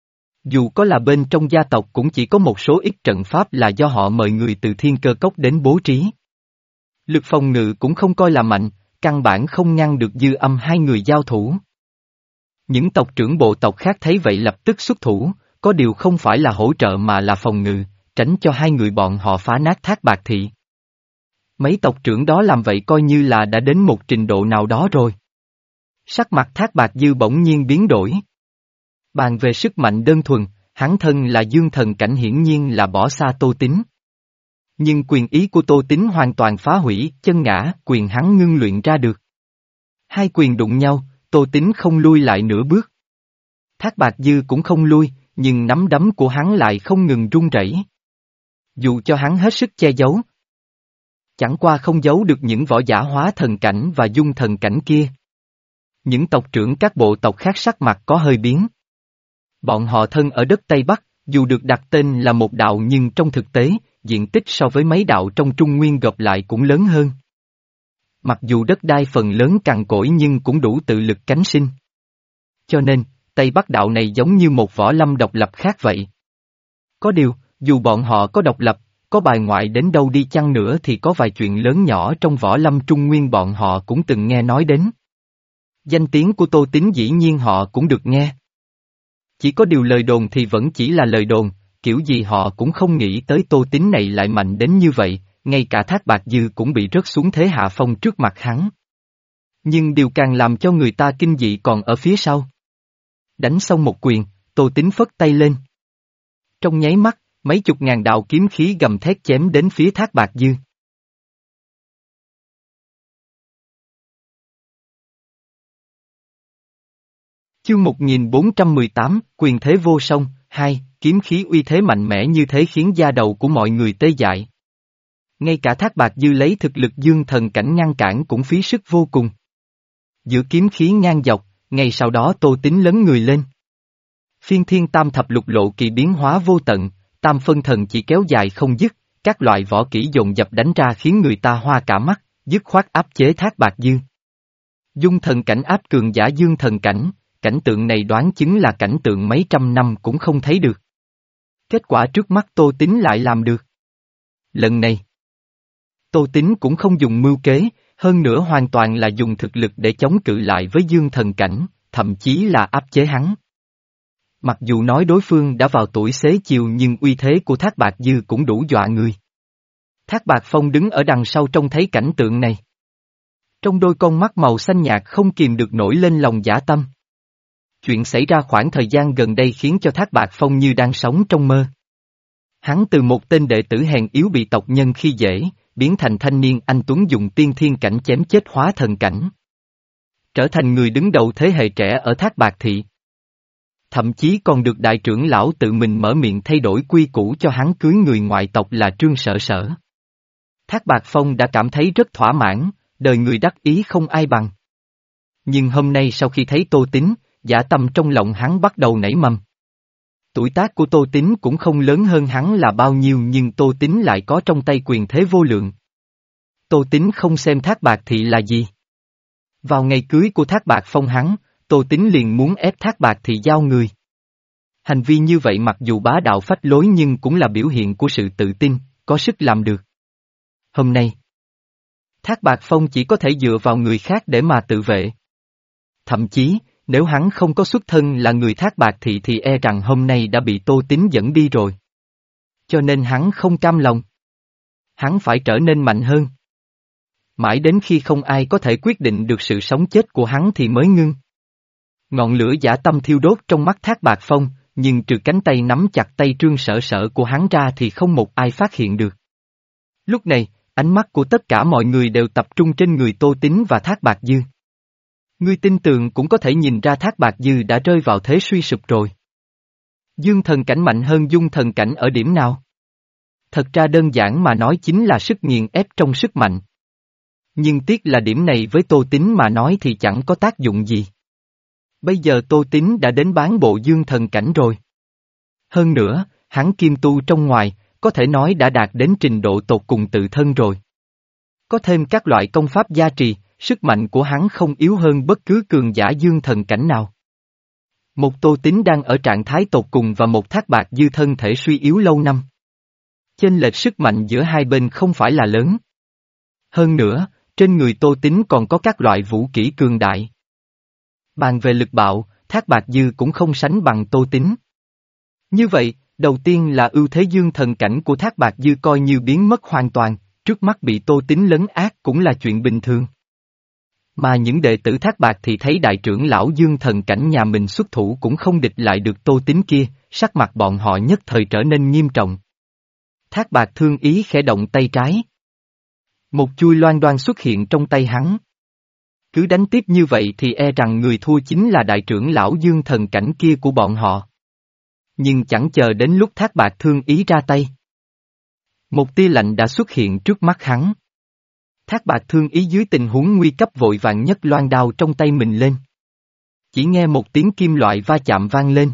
Dù có là bên trong gia tộc cũng chỉ có một số ít trận pháp là do họ mời người từ Thiên Cơ Cốc đến bố trí. Lực phòng ngự cũng không coi là mạnh, căn bản không ngăn được dư âm hai người giao thủ. Những tộc trưởng bộ tộc khác thấy vậy lập tức xuất thủ, có điều không phải là hỗ trợ mà là phòng ngự, tránh cho hai người bọn họ phá nát Thác Bạt Thị. Mấy tộc trưởng đó làm vậy coi như là đã đến một trình độ nào đó rồi. Sắc mặt Thác Bạt Dư bỗng nhiên biến đổi. Bàn về sức mạnh đơn thuần, hắn thân là dương thần cảnh hiển nhiên là bỏ xa Tô Tín. Nhưng quyền ý của Tô Tín hoàn toàn phá hủy chân ngã quyền hắn ngưng luyện ra được. Hai quyền đụng nhau, Tô Tín không lui lại nửa bước. Thác Bạt Dư cũng không lui, nhưng nắm đấm của hắn lại không ngừng run rẩy. Dù cho hắn hết sức che giấu, chẳng qua không giấu được những võ giả hóa thần cảnh và dung thần cảnh kia. Những tộc trưởng các bộ tộc khác sắc mặt có hơi biến. Bọn họ thân ở đất Tây Bắc, dù được đặt tên là một đạo nhưng trong thực tế, diện tích so với mấy đạo trong Trung Nguyên gộp lại cũng lớn hơn. Mặc dù đất đai phần lớn cằn cỗi nhưng cũng đủ tự lực cánh sinh. Cho nên, Tây Bắc đạo này giống như một võ lâm độc lập khác vậy. Có điều, dù bọn họ có độc lập, có bài ngoại đến đâu đi chăng nữa thì có vài chuyện lớn nhỏ trong võ lâm Trung Nguyên bọn họ cũng từng nghe nói đến. Danh tiếng của Tô Tín dĩ nhiên họ cũng được nghe. Chỉ có điều lời đồn thì vẫn chỉ là lời đồn, kiểu gì họ cũng không nghĩ tới Tô Tín này lại mạnh đến như vậy, ngay cả Thác Bạt Dư cũng bị rớt xuống thế hạ phong trước mặt hắn. Nhưng điều càng làm cho người ta kinh dị còn ở phía sau. Đánh xong một quyền, Tô Tín phất tay lên. Trong nháy mắt, mấy chục ngàn đạo kiếm khí gầm thét chém đến phía Thác Bạt Dư. Chương một nghìn bốn trăm mười tám, quyền thế vô song, hai, kiếm khí uy thế mạnh mẽ như thế khiến da đầu của mọi người tê dại. Ngay cả Thác Bạt Dư lấy thực lực dương thần cảnh ngăn cản cũng phí sức vô cùng. Giữa kiếm khí ngang dọc, ngay sau đó Tô Tín lấn người lên. Phiên thiên tam thập lục lộ kỳ biến hóa vô tận, tam phân thần chỉ kéo dài không dứt, các loại võ kỹ dồn dập đánh ra khiến người ta hoa cả mắt, dứt khoát áp chế Thác Bạt Dư. Dung thần cảnh áp cường giả dương thần cảnh, cảnh tượng này đoán chứng là cảnh tượng mấy trăm năm cũng không thấy được. Kết quả trước mắt Tô Tín lại làm được. Lần này, Tô Tín cũng không dùng mưu kế, hơn nữa hoàn toàn là dùng thực lực để chống cự lại với dương thần cảnh, thậm chí là áp chế hắn. Mặc dù nói đối phương đã vào tuổi xế chiều nhưng uy thế của Thác Bạt Dư cũng đủ dọa người. Thác Bạt Phong đứng ở đằng sau trông thấy cảnh tượng này. Trong đôi con mắt màu xanh nhạt không kìm được nổi lên lòng dã tâm. Chuyện xảy ra khoảng thời gian gần đây khiến cho Thác Bạt Phong như đang sống trong mơ. Hắn từ một tên đệ tử hèn yếu bị tộc nhân khi dễ, biến thành thanh niên anh tuấn dùng tiên thiên cảnh chém chết hóa thần cảnh. Trở thành người đứng đầu thế hệ trẻ ở Thác Bạt Thị. Thậm chí còn được đại trưởng lão tự mình mở miệng thay đổi quy củ cho hắn cưới người ngoại tộc là Trương Sở Sở. Thác Bạt Phong đã cảm thấy rất thỏa mãn, đời người đắc ý không ai bằng. Nhưng hôm nay sau khi thấy Tô Tín, dã tâm trong lòng hắn bắt đầu nảy mầm. Tuổi tác của Tô Tín cũng không lớn hơn hắn là bao nhiêu nhưng Tô Tín lại có trong tay quyền thế vô lượng. Tô Tín không xem Thác Bạt Thị là gì. Vào ngày cưới của Thác Bạt Phong hắn, Tô Tín liền muốn ép Thác Bạt Thị giao người. Hành vi như vậy mặc dù bá đạo phách lối nhưng cũng là biểu hiện của sự tự tin, có sức làm được. Hôm nay, Thác Bạt Phong chỉ có thể dựa vào người khác để mà tự vệ. Thậm chí, nếu hắn không có xuất thân là người Thác Bạt Thị thì e rằng hôm nay đã bị Tô Tín dẫn đi rồi. Cho nên hắn không cam lòng. Hắn phải trở nên mạnh hơn. Mãi đến khi không ai có thể quyết định được sự sống chết của hắn thì mới ngưng. Ngọn lửa dã tâm thiêu đốt trong mắt Thác Bạt Phong, nhưng trừ cánh tay nắm chặt tay Trương Sở Sở của hắn ra thì không một ai phát hiện được. Lúc này, ánh mắt của tất cả mọi người đều tập trung trên người Tô Tín và Thác Bạt Dư. Ngươi tin tưởng cũng có thể nhìn ra Thác Bạt Dư đã rơi vào thế suy sụp rồi. Dương thần cảnh mạnh hơn dung thần cảnh ở điểm nào? Thật ra đơn giản mà nói chính là sức nghiền ép trong sức mạnh. Nhưng tiếc là điểm này với Tô Tín mà nói thì chẳng có tác dụng gì. Bây giờ Tô Tín đã đến bán bộ dương thần cảnh rồi. Hơn nữa, hắn kim tu trong ngoài, có thể nói đã đạt đến trình độ tột cùng tự thân rồi. Có thêm các loại công pháp gia trì, sức mạnh của hắn không yếu hơn bất cứ cường giả dương thần cảnh nào. Một Tô Tín đang ở trạng thái tột cùng và một Thác Bạt Dư thân thể suy yếu lâu năm. Chênh lệch sức mạnh giữa hai bên không phải là lớn. Hơn nữa, trên người Tô Tín còn có các loại vũ kỹ cường đại. Bàn về lực bạo, Thác Bạt Dư cũng không sánh bằng Tô Tín. Như vậy, đầu tiên là ưu thế dương thần cảnh của Thác Bạt Dư coi như biến mất hoàn toàn, trước mắt bị Tô Tín lấn át cũng là chuyện bình thường. Mà những đệ tử Thác Bạt thì thấy đại trưởng lão dương thần cảnh nhà mình xuất thủ cũng không địch lại được Tô Tín kia, sắc mặt bọn họ nhất thời trở nên nghiêm trọng. Thác Bạt thương ý khẽ động tay trái. Một chuôi loan đoan xuất hiện trong tay hắn. Cứ đánh tiếp như vậy thì e rằng người thua chính là đại trưởng lão dương thần cảnh kia của bọn họ. Nhưng chẳng chờ đến lúc Thác Bạt thương ý ra tay. Một tia lạnh đã xuất hiện trước mắt hắn. Thác Bạt thương ý dưới tình huống nguy cấp vội vàng nhấc loan đao trong tay mình lên. Chỉ nghe một tiếng kim loại va chạm vang lên.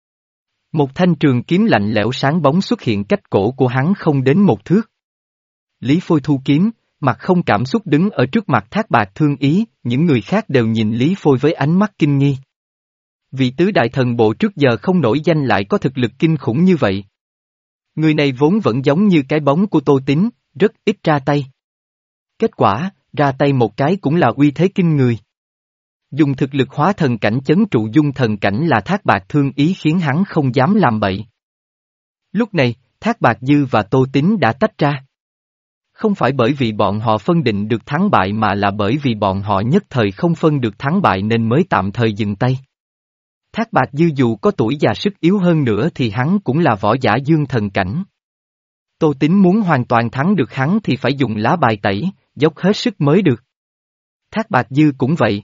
Một thanh trường kiếm lạnh lẽo sáng bóng xuất hiện cách cổ của hắn không đến một thước. Lý Phôi thu kiếm, mặt không cảm xúc đứng ở trước mặt Thác Bạt thương ý, những người khác đều nhìn Lý Phôi với ánh mắt kinh nghi. Vị tứ đại thần bộ trước giờ không nổi danh lại có thực lực kinh khủng như vậy. Người này vốn vẫn giống như cái bóng của Tô Tín, rất ít ra tay. Kết quả, ra tay một cái cũng là uy thế kinh người. Dùng thực lực hóa thần cảnh chấn trụ dung thần cảnh là Thác Bạt thương ý khiến hắn không dám làm bậy. Lúc này, Thác Bạt Dư và Tô Tín đã tách ra. Không phải bởi vì bọn họ phân định được thắng bại mà là bởi vì bọn họ nhất thời không phân được thắng bại nên mới tạm thời dừng tay. Thác Bạt Dư dù có tuổi già sức yếu hơn nữa thì hắn cũng là võ giả dương thần cảnh. Tô Tín muốn hoàn toàn thắng được hắn thì phải dùng lá bài tẩy, dốc hết sức mới được. Thác Bạt Dư cũng vậy.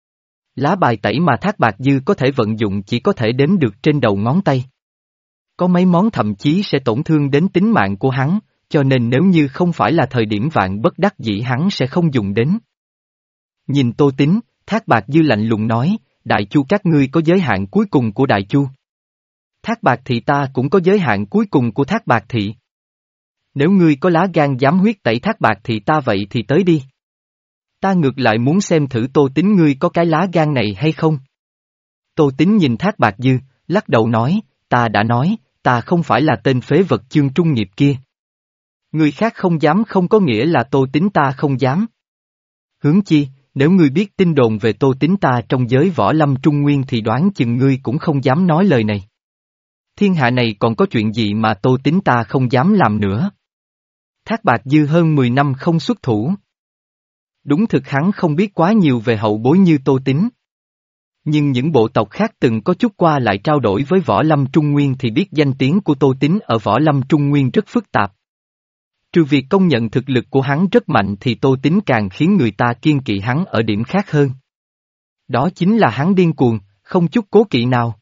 Lá bài tẩy mà Thác Bạt Dư có thể vận dụng chỉ có thể đếm được trên đầu ngón tay. Có mấy món thậm chí sẽ tổn thương đến tính mạng của hắn, cho nên nếu như không phải là thời điểm vạn bất đắc dĩ hắn sẽ không dùng đến. Nhìn Tô Tín, Thác Bạt Dư lạnh lùng nói, Đại Chu các ngươi có giới hạn cuối cùng của Đại Chu. Thác Bạt thị ta cũng có giới hạn cuối cùng của Thác Bạt thị. Nếu ngươi có lá gan dám huyết tẩy Thác Bạt thị ta vậy thì tới đi. Ta ngược lại muốn xem thử Tô Tín ngươi có cái lá gan này hay không. Tô Tín nhìn Thác Bạt Dư, lắc đầu nói, ta đã nói, ta không phải là tên phế vật Chương Trung Nghiệp kia. Người khác không dám không có nghĩa là Tô Tín ta không dám. Hướng chi, nếu ngươi biết tin đồn về Tô Tín ta trong giới võ lâm Trung Nguyên thì đoán chừng ngươi cũng không dám nói lời này. Thiên hạ này còn có chuyện gì mà Tô Tín ta không dám làm nữa. Thác Bạt Dư hơn mười năm không xuất thủ. Đúng thực hắn không biết quá nhiều về hậu bối như Tô Tín. Nhưng những bộ tộc khác từng có chút qua lại trao đổi với võ lâm Trung Nguyên thì biết danh tiếng của Tô Tín ở võ lâm Trung Nguyên rất phức tạp. Trừ việc công nhận thực lực của hắn rất mạnh thì Tô Tín càng khiến người ta kiêng kỵ hắn ở điểm khác hơn. Đó chính là hắn điên cuồng, không chút cố kỵ nào.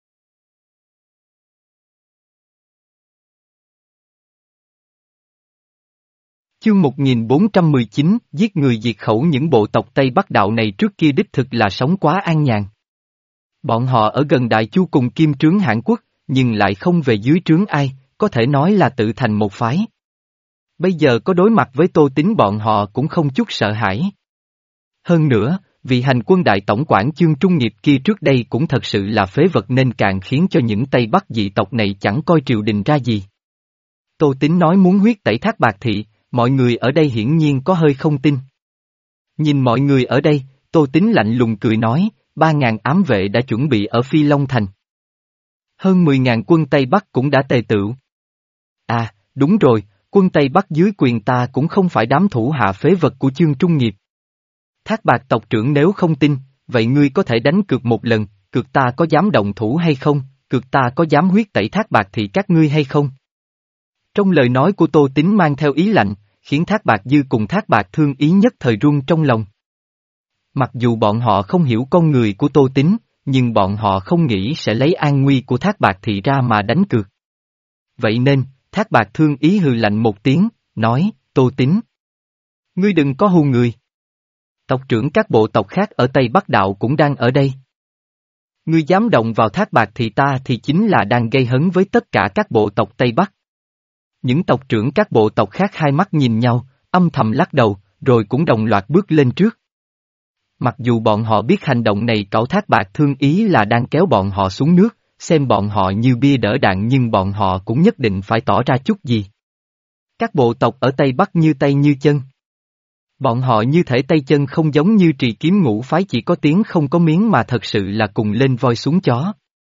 Chương một nghìn bốn trăm mười chín, giết người diệt khẩu. Những bộ tộc Tây Bắc đạo này trước kia đích thực là sống quá an nhàn. Bọn họ ở gần Đại Chu cùng Kim Trướng Hãn Quốc, nhưng lại không về dưới trướng ai, có thể nói là tự thành một phái. Bây giờ có đối mặt với Tô Tín bọn họ cũng không chút sợ hãi. Hơn nữa, vị hành quân đại tổng quản Chương Trung Nghiệp kia trước đây cũng thật sự là phế vật nên càng khiến cho những Tây Bắc dị tộc này chẳng coi triều đình ra gì. Tô Tín nói muốn huyết tẩy Thác Bạt thị, mọi người ở đây hiển nhiên có hơi không tin. Nhìn mọi người ở đây, Tô Tín lạnh lùng cười nói, ba ngàn ám vệ đã chuẩn bị ở Phi Long Thành. Hơn mười ngàn quân Tây Bắc cũng đã tề tựu. À, đúng rồi, quân Tây Bắc dưới quyền ta cũng không phải đám thủ hạ phế vật của Chương Trung Nghiệp. Thác Bạt tộc trưởng nếu không tin, vậy ngươi có thể đánh cược một lần, cược ta có dám động thủ hay không, cược ta có dám huyết tẩy Thác Bạt thị các ngươi hay không. Trong lời nói của Tô Tín mang theo ý lạnh, khiến Thác Bạt Dư cùng Thác Bạt thương ý nhất thời run trong lòng. Mặc dù bọn họ không hiểu con người của Tô Tín, nhưng bọn họ không nghĩ sẽ lấy an nguy của Thác Bạt Thị ra mà đánh cược. Vậy nên, Thác Bạt Thương Ý hừ lạnh một tiếng, nói, Tô Tín. Ngươi đừng có hù người. Tộc trưởng các bộ tộc khác ở Tây Bắc Đạo cũng đang ở đây. Ngươi dám động vào Thác Bạt Thị ta thì chính là đang gây hấn với tất cả các bộ tộc Tây Bắc. Những tộc trưởng các bộ tộc khác hai mắt nhìn nhau, âm thầm lắc đầu, rồi cũng đồng loạt bước lên trước. Mặc dù bọn họ biết hành động này cậu Thác Bạt Thương Ý là đang kéo bọn họ xuống nước, xem bọn họ như bia đỡ đạn nhưng bọn họ cũng nhất định phải tỏ ra chút gì. Các bộ tộc ở Tây Bắc như tay như chân. Bọn họ như thể tay chân không giống như Trì Kiếm Ngũ Phái chỉ có tiếng không có miếng mà thật sự là cùng lên voi xuống chó.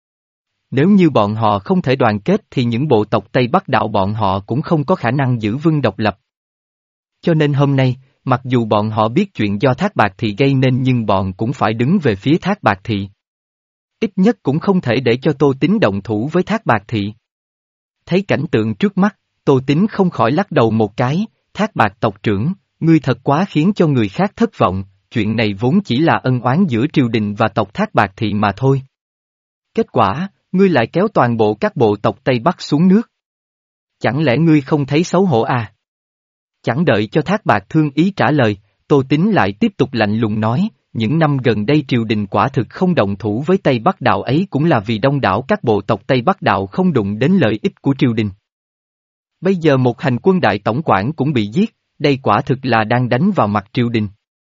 Nếu như bọn họ không thể đoàn kết thì những bộ tộc Tây Bắc Đạo bọn họ cũng không có khả năng giữ vững độc lập. Cho nên hôm nay, mặc dù bọn họ biết chuyện do Thác Bạt Thị gây nên nhưng bọn cũng phải đứng về phía Thác Bạt Thị. Ít nhất cũng không thể để cho Tô Tín động thủ với Thác Bạt Thị. Thấy cảnh tượng trước mắt, Tô Tín không khỏi lắc đầu một cái, Thác Bạt tộc trưởng, ngươi thật quá khiến cho người khác thất vọng, chuyện này vốn chỉ là ân oán giữa triều đình và tộc Thác Bạt Thị mà thôi. Kết quả, ngươi lại kéo toàn bộ các bộ tộc Tây Bắc xuống nước. Chẳng lẽ ngươi không thấy xấu hổ à? Chẳng đợi cho Thác Bạt Thương Ý trả lời, Tô Tín lại tiếp tục lạnh lùng nói, những năm gần đây triều đình quả thực không động thủ với Tây Bắc Đạo ấy cũng là vì đông đảo các bộ tộc Tây Bắc Đạo không đụng đến lợi ích của triều đình. Bây giờ một hành quân đại tổng quản cũng bị giết, đây quả thực là đang đánh vào mặt triều đình.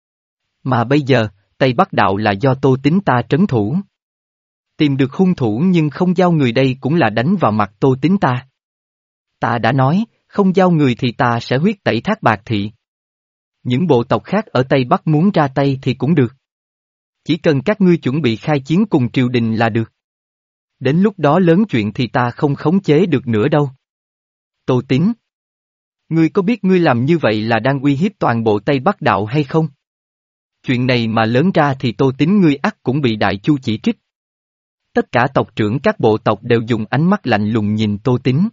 Mà bây giờ, Tây Bắc Đạo là do Tô Tín ta trấn thủ. Tìm được hung thủ nhưng không giao người đây cũng là đánh vào mặt Tô Tín ta. Ta đã nói, không giao người thì ta sẽ huyết tẩy Thác Bạt Thị. Những bộ tộc khác ở Tây Bắc muốn ra tay thì cũng được. Chỉ cần các ngươi chuẩn bị khai chiến cùng triều đình là được. Đến lúc đó lớn chuyện thì ta không khống chế được nữa đâu. Tô Tín. Ngươi có biết ngươi làm như vậy là đang uy hiếp toàn bộ Tây Bắc Đạo hay không? Chuyện này mà lớn ra thì Tô Tín ngươi ắt cũng bị Đại Chu chỉ trích. Tất cả tộc trưởng các bộ tộc đều dùng ánh mắt lạnh lùng nhìn Tô Tín.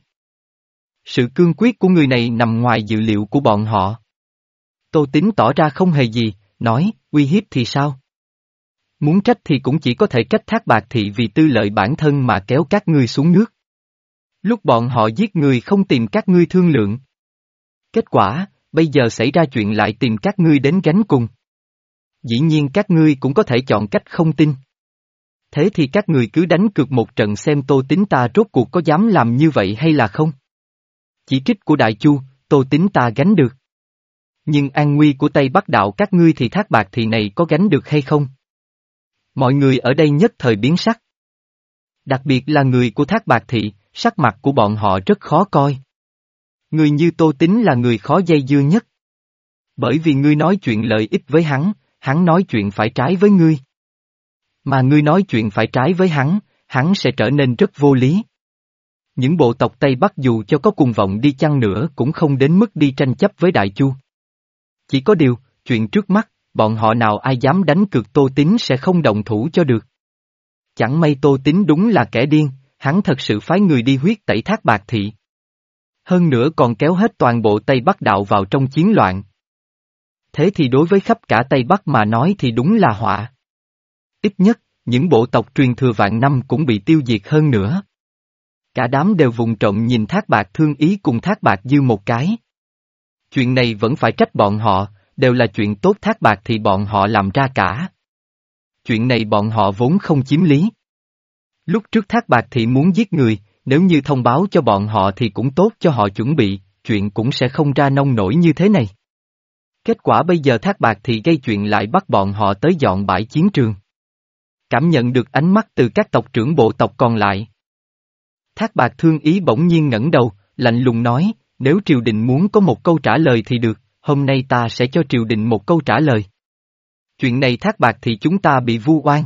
Sự cương quyết của người này nằm ngoài dự liệu của bọn họ. Tô Tín tỏ ra không hề gì, nói, uy hiếp thì sao? Muốn trách thì cũng chỉ có thể trách Thác Bạt Thị vì tư lợi bản thân mà kéo các ngươi xuống nước. Lúc bọn họ giết người không tìm các ngươi thương lượng. Kết quả, bây giờ xảy ra chuyện lại tìm các ngươi đến gánh cùng. Dĩ nhiên các ngươi cũng có thể chọn cách không tin. Thế thì các người cứ đánh cược một trận xem Tô Tín ta rốt cuộc có dám làm như vậy hay là không? Chỉ trích của Đại Chu, Tô Tín ta gánh được. Nhưng an nguy của Tây Bắc Đạo các ngươi thì Thác Bạt Thị này có gánh được hay không? Mọi người ở đây nhất thời biến sắc. Đặc biệt là người của Thác Bạt Thị, sắc mặt của bọn họ rất khó coi. Người như Tô Tín là người khó dây dưa nhất. Bởi vì ngươi nói chuyện lợi ích với hắn, hắn nói chuyện phải trái với ngươi. Mà ngươi nói chuyện phải trái với hắn, hắn sẽ trở nên rất vô lý. Những bộ tộc Tây Bắc dù cho có cuồng vọng đi chăng nữa cũng không đến mức đi tranh chấp với Đại Chu. Chỉ có điều, chuyện trước mắt, bọn họ nào ai dám đánh cược Tô Tín sẽ không động thủ cho được. Chẳng may Tô Tín đúng là kẻ điên, hắn thật sự phái người đi huyết tẩy Thác Bạt Thị. Hơn nữa còn kéo hết toàn bộ Tây Bắc Đạo vào trong chiến loạn. Thế thì đối với khắp cả Tây Bắc mà nói thì đúng là họa. Ít nhất, những bộ tộc truyền thừa vạn năm cũng bị tiêu diệt hơn nữa. Cả đám đều vùng trộm nhìn Thác Bạt Thương Ý cùng Thác Bạt Dư một cái. Chuyện này vẫn phải trách bọn họ, đều là chuyện tốt Thác Bạt thì bọn họ làm ra cả. Chuyện này bọn họ vốn không chiếm lý. Lúc trước Thác Bạt Thị muốn giết người, nếu như thông báo cho bọn họ thì cũng tốt cho họ chuẩn bị, chuyện cũng sẽ không ra nông nổi như thế này. Kết quả bây giờ Thác Bạt Thị gây chuyện lại bắt bọn họ tới dọn bãi chiến trường. Cảm nhận được ánh mắt từ các tộc trưởng bộ tộc còn lại. Thác Bạt Thương Ý bỗng nhiên ngẩng đầu, lạnh lùng nói, nếu triều đình muốn có một câu trả lời thì được, hôm nay ta sẽ cho triều đình một câu trả lời. Chuyện này Thác Bạt thì chúng ta bị vu oan.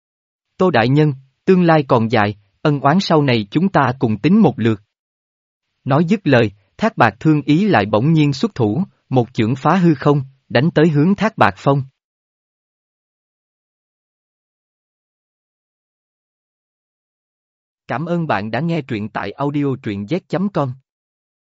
Tô Đại Nhân, tương lai còn dài, ân oán sau này chúng ta cùng tính một lượt. Nói dứt lời, Thác Bạt Thương Ý lại bỗng nhiên xuất thủ, một chưởng phá hư không, đánh tới hướng Thác Bạt Phong. Cảm ơn bạn đã nghe truyện tại audio truyện z chấm com.